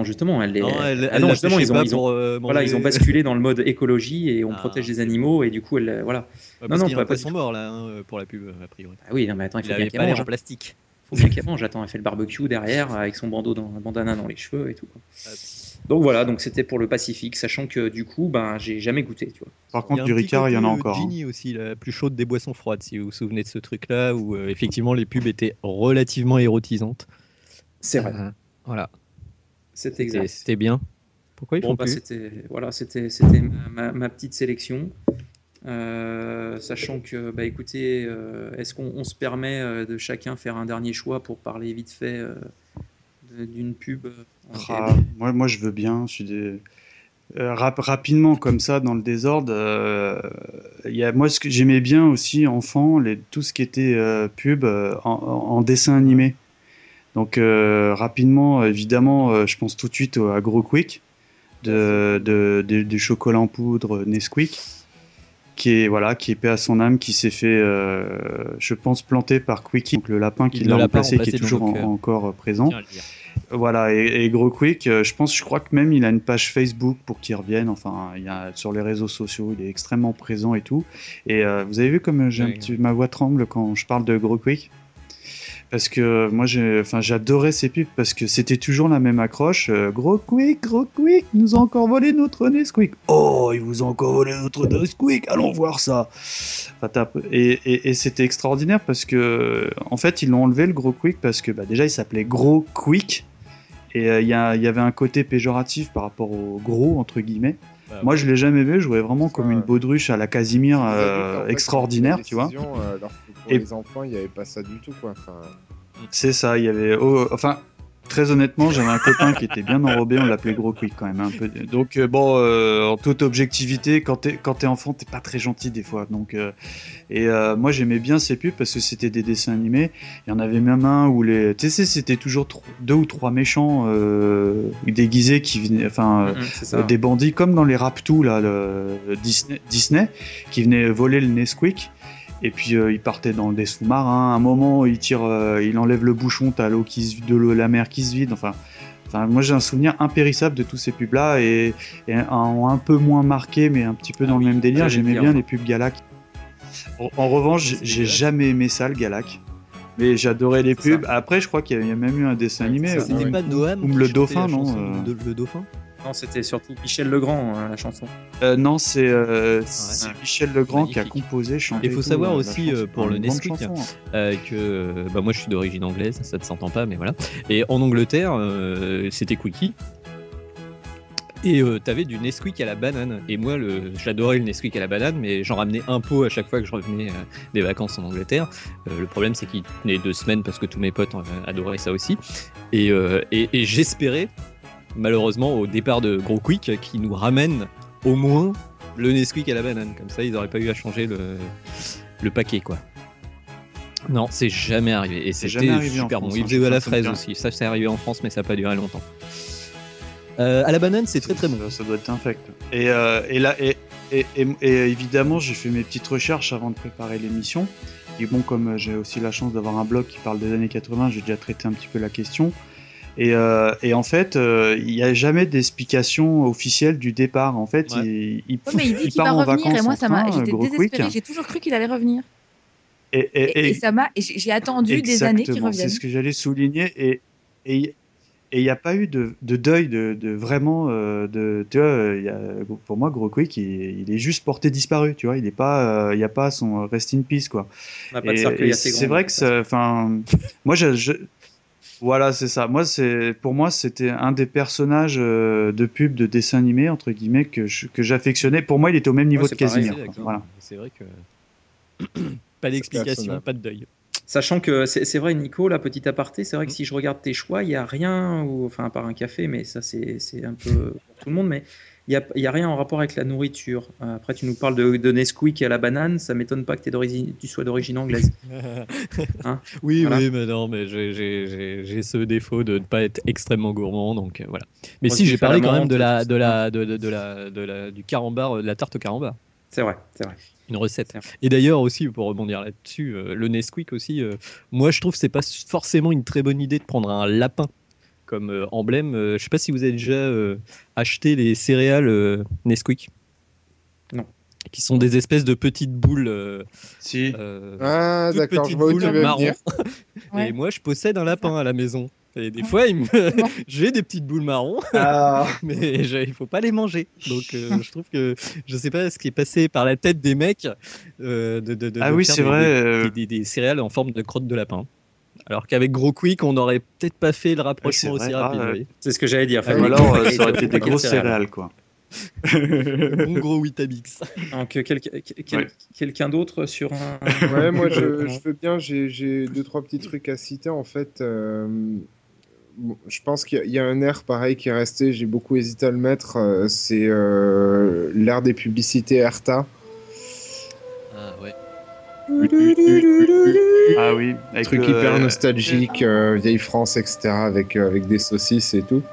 ils ont basculé dans le mode écologie et on protège les animaux et du coup, voilà. Parce qu'il y a un poisson mort là pour la pub a priori. Ah oui, non, mais attends, il faut bien qu'elle mange en plastique. Il faut bien qu'elle mange. Attends, elle fait le barbecue derrière avec son bandana dans les cheveux et tout. Quoi. Donc voilà, donc c'était pour le Pacifique, sachant que du coup, j'ai jamais goûté, tu vois. Par contre, du Ricard, il y en a encore. Ginny aussi, la plus chaude des boissons froides, si vous vous souvenez de ce truc-là, où effectivement les pubs étaient relativement érotisantes. C'est vrai. Voilà. C'était exact. C'était bien. Pourquoi ils font plus ? C'était ma petite sélection. Sachant que, écoutez, est-ce qu'on se permet de chacun faire un dernier choix pour parler vite fait d'une pub moi je veux bien. Rapidement comme ça dans le désordre, moi ce que j'aimais bien aussi enfant, tout ce qui était pub en dessin animé. Donc rapidement, évidemment, je pense tout de suite à Gros Quick du chocolat en poudre Nesquik, qui est paix à son âme, qui s'est fait, je pense, planter par Quickie, donc le lapin qui l'a remplacé, qui est toujours encore présent. Voilà, et Gros Quick, je crois que même il a une page Facebook pour qu'il revienne. Enfin, sur les réseaux sociaux, il est extrêmement présent et tout. Et vous avez vu comme ma voix tremble quand je parle de Gros Quick ? Parce que moi, j'adorais ces pubs parce que c'était toujours la même accroche. Gros Quick, nous a encore volé notre Nesquik. Oh, ils vous ont encore volé notre Nesquik. Allons voir ça. Et c'était extraordinaire parce que, en fait, ils l'ont enlevé le Gros Quick parce que déjà, il s'appelait Gros Quick. Et il y avait un côté péjoratif par rapport au gros, entre guillemets. Moi, je l'ai jamais vu. Je jouais vraiment comme une baudruche à la Casimir extraordinaire, tu vois. Alors que pour les enfants, il n'y avait pas ça du tout, quoi. C'est ça. Il y avait, Très honnêtement, j'avais un copain qui était bien enrobé, on l'appelait Gros Quick quand même un peu. Donc en toute objectivité, quand t'es enfant, t'es pas très gentil des fois. Donc moi j'aimais bien ces pubs parce que c'était des dessins animés. Il y en avait même un où tu sais, c'était toujours 2 ou 3 méchants déguisés qui venaient, des bandits comme dans les Rap-Tout là, Disney, qui venaient voler le Nesquik. Et puis il partait dans des sous-marins. À un moment, il enlève le bouchon, t'as la mer qui se vide. Enfin, moi j'ai un souvenir impérissable de tous ces pubs-là et un peu moins marqué, mais un petit peu dans le même délire. J'aimais bien les pubs Galac. En revanche, j'ai jamais aimé ça, le Galac. Mais j'adorais les pubs. Après, je crois qu'il y a même eu un dessin animé. C'était pas Noam ou le dauphin, non le dauphin. Non, c'était surtout Michel Legrand, la chanson. Non, c'est Michel Legrand qui a composé, chanté. Il faut savoir aussi pour le Nesquik que moi je suis d'origine anglaise, ça ne s'entend pas, mais voilà. Et en Angleterre, c'était Quickie. Et t'avais du Nesquik à la banane. Et moi, j'adorais le Nesquik à la banane, mais j'en ramenais un pot à chaque fois que je revenais des vacances en Angleterre. Le problème, c'est qu'il tenait 2 semaines parce que tous mes potes adoraient ça aussi. Et j'espérais, malheureusement, au départ de Gros Quick, qui nous ramène au moins le Nesquik à la banane. Comme ça, ils n'auraient pas eu à changer le paquet, quoi. Non, c'est jamais arrivé. Et c'était super bon. Ils faisaient à la fraise aussi. Ça, c'est arrivé en France, mais ça n'a pas duré longtemps. À la banane, c'est très très bon. Ça doit être infect. Et évidemment, j'ai fait mes petites recherches avant de préparer l'émission. Et bon, comme j'ai aussi la chance d'avoir un blog qui parle des années 80, j'ai déjà traité un petit peu la question. Et en fait, il n'y a jamais d'explication officielle du départ. En fait, il mais il dit qu'il va revenir. Et moi, j'étais désespérée. J'ai toujours cru qu'il allait revenir. Et j'ai attendu des années qu'il revienne. C'est ce que j'allais souligner. Et il n'y a pas eu de deuil de vraiment tu vois, pour moi Gros Quick il est juste porté disparu, tu vois, il n'y a pas son rest in peace, quoi. On n'a pas de cercueil assez grand. C'est vrai que moi voilà, c'est ça. Pour moi c'était un des personnages de pub de dessin animé entre guillemets que j'affectionnais. Pour moi il était au même niveau de Casimir. Voilà. C'est vrai que pas d'explication, pas de deuil. Sachant que c'est vrai, Nico, la petite aparté, c'est vrai que si je regarde tes choix, il n'y a rien, enfin à part un café, mais ça c'est un peu pour tout le monde, mais il y a rien en rapport avec la nourriture. Après, tu nous parles de Nesquik à la banane, ça m'étonne pas que tu sois d'origine anglaise. Hein, oui, voilà. Oui, mais non, mais j'ai ce défaut de ne pas être extrêmement gourmand, donc voilà. Mais moi, si, j'ai parlé quand même du carambar, de la tarte au carambar. C'est vrai. Une recette. Et d'ailleurs aussi, pour rebondir là-dessus, le Nesquik aussi, moi je trouve que c'est pas forcément une très bonne idée de prendre un lapin comme emblème. Je sais pas si vous avez déjà acheté les céréales Nesquik. Non. Qui sont des espèces de petites boules. Si. D'accord, je vois où tu veux venir. Et moi je possède un lapin à la maison. Et des fois, j'ai des petites boules marron, mais il faut pas les manger. Donc, je trouve que je sais pas ce qui est passé par la tête des mecs de oui, faire c'est vrai. Des céréales en forme de crotte de lapin. Alors qu'avec Gros Quick, on n'aurait peut-être pas fait le rapprochement aussi rapide. C'est ce que j'allais dire. Alors, ça aurait été des grosses céréales, quoi. Mon gros Weetabix. Donc, quelqu'un d'autre sur un. Ouais, moi je veux bien. J'ai 2-3 petits trucs à citer en fait. Je pense qu'il y a un air pareil qui est resté, j'ai beaucoup hésité à le mettre, c'est l'air des publicités Erta. Ah ouais. Ah oui, un truc hyper nostalgique, vieille France, etc. avec des saucisses et tout.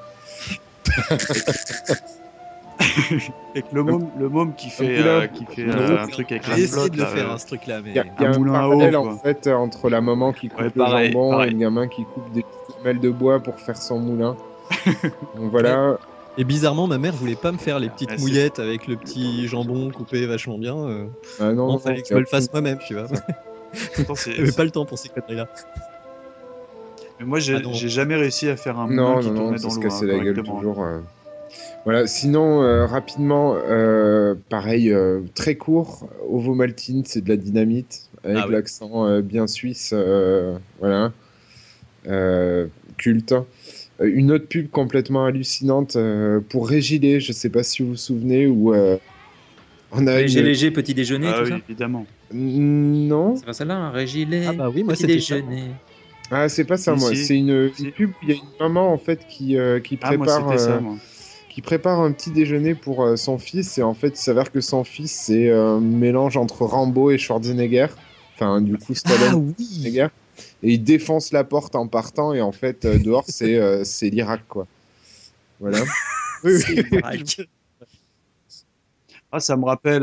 Avec le môme qui fait un truc avec la flotte. J'ai essayé de le faire, ce truc-là. Il y a un parallèle en fait entre la maman qui coupe le jambon et le gamin qui coupe des semelles de bois pour faire son moulin. Donc voilà. Et bizarrement, ma mère voulait pas me faire les petites mouillettes avec le petit jambon coupé vachement bien. Non, fallait que je me le fasse moi-même, tu vois. J'avais pas le temps pour ces conneries-là. Mais moi, j'ai jamais réussi à faire un moulin qui tournait dans l'eau. Se casser la gueule toujours. Voilà, sinon, rapidement, pareil, très court, Ovomaltine, c'est de la dynamite, avec l'accent bien suisse, voilà, culte. Une autre pub complètement hallucinante pour Régilet, je sais pas si vous vous souvenez, où on a léger petit déjeuner, tout oui, ça évidemment. Non. C'est pas celle-là, un Régilet, oui, moi petit déjeuner. Ah, c'est pas ça, moi. C'est une pub. Il y a une maman en fait qui prépare. Moi, c'était ça, moi. Qui prépare un petit déjeuner pour son fils et en fait il s'avère que son fils c'est un mélange entre Rambo et Schwarzenegger, enfin du coup Stallone et Schwarzenegger, et il défonce la porte en partant et en fait dehors c'est l'Irak quoi. Voilà. C'est l'Irak. Ah, ça me rappelle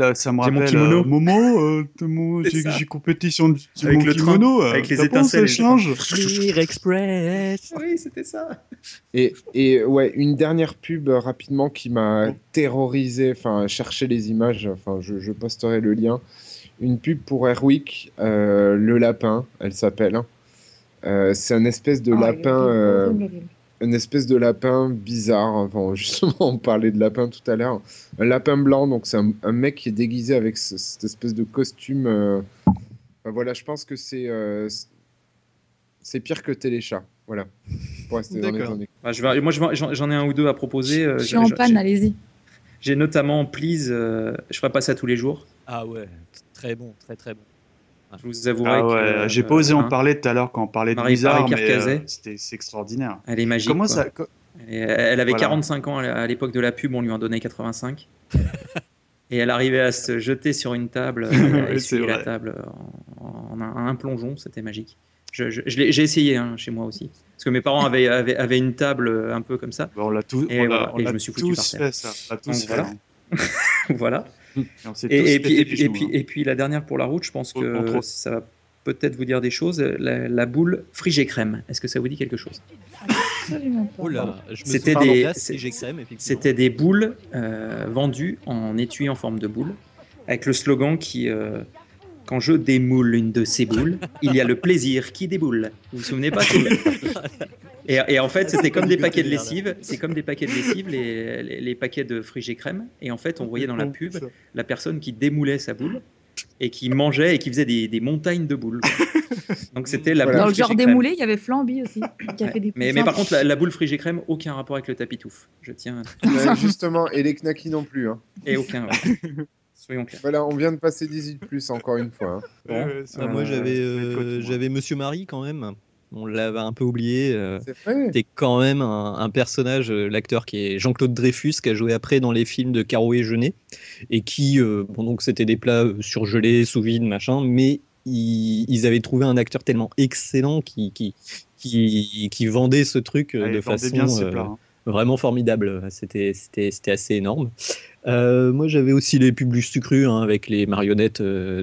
Momo, j'ai compétition de avec mon le kimono, train, avec les étincelles, change. Fleer Express. Oui, c'était ça. Et ouais, une dernière pub rapidement qui m'a terrorisé, enfin chercher les images, enfin je posterai le lien. Une pub pour Airwick, le lapin, elle s'appelle. C'est un espèce de lapin. Une espèce de lapin bizarre, enfin, justement on parlait de lapin tout à l'heure, un lapin blanc, donc c'est un mec qui est déguisé avec cette espèce de costume, enfin, voilà, je pense que c'est pire que Téléchat, voilà, pour rester dans les années. Bah, moi j'en ai un ou deux à proposer. Je suis en panne, allez-y. J'ai notamment Please, je ferai pas ça tous les jours. Ah ouais, très bon, très bon. Je vous avouerai que j'ai pas osé en parler tout à l'heure quand on parlait de Blizzard, mais c'est extraordinaire. Elle est magique. Comment ça elle avait 45 ans à l'époque de la pub, on lui en donnait 85. Et elle arrivait à se jeter sur une table, à essuyer la table en un plongeon, c'était magique. J'ai essayé chez moi aussi. Parce que mes parents avaient une table un peu comme ça. On l'a tous, et je me suis foutu par terre. Fait ça. On a tous fait. Voilà. Et puis la dernière pour la route, je pense que ça va peut-être vous dire des choses. La boule Frigé Crème, est-ce que ça vous dit quelque chose? Absolument pas. Oh là, c'était des boules vendues en étui en forme de boule, avec le slogan qui quand je démoule une de ces boules, il y a le plaisir qui déboule. Vous vous souvenez pas? Et en fait, c'était comme des paquets de lessive. C'est comme des paquets de lessive, les paquets de Frigé Crème. Et en fait, on voyait dans la pub la personne qui démoulait sa boule et qui mangeait et qui faisait des montagnes de boules. Donc c'était la boule dans le genre Frigé démoulé, il y avait Flamby aussi. Qui a fait des mais par contre, la boule Frigé Crème, aucun rapport avec le tapis-touffe. Je tiens. Justement, et les knackis non plus. Hein. Et aucun. Ouais. Soyons clairs. Voilà, on vient de passer 18+, encore une fois. Hein. Bon. Moi, j'avais Monsieur Marie quand même. On l'avait un peu oublié. C'était quand même un personnage, l'acteur qui est Jean-Claude Dreyfus, qui a joué après dans les films de Caro et Jeunet, et qui, donc c'était des plats surgelés, sous vide, machin, mais ils avaient trouvé un acteur tellement excellent qui vendait ce truc de façon vraiment formidable. C'était assez énorme. Moi, j'avais aussi les pubs Lustucru avec les marionnettes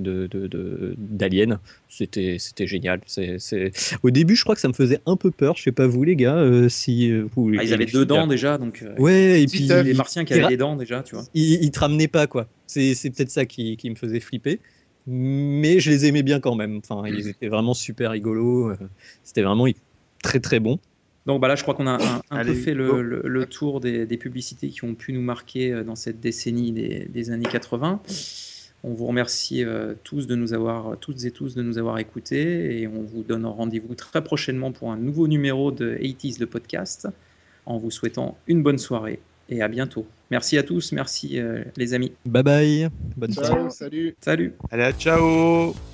d'Alien. C'était génial. Au début, je crois que ça me faisait un peu peur. Je sais pas vous, les gars, si vous. Ils avaient 2 dents déjà, donc. Ouais, et puis les Martiens qui avaient des dents déjà, tu vois. Ils te ramenaient pas, quoi. C'est peut-être ça qui me faisait flipper. Mais je les aimais bien quand même. Enfin, ils étaient vraiment super rigolos. C'était vraiment très très bon. Donc là, je crois qu'on a un peu fait le tour des publicités qui ont pu nous marquer dans cette décennie des années 80. On vous remercie toutes et tous de nous avoir écoutés et on vous donne rendez-vous très prochainement pour un nouveau numéro de 80s le podcast en vous souhaitant une bonne soirée et à bientôt. Merci à tous, merci les amis. Bye bye, bonne soirée. Salut. Salut. Allez, ciao.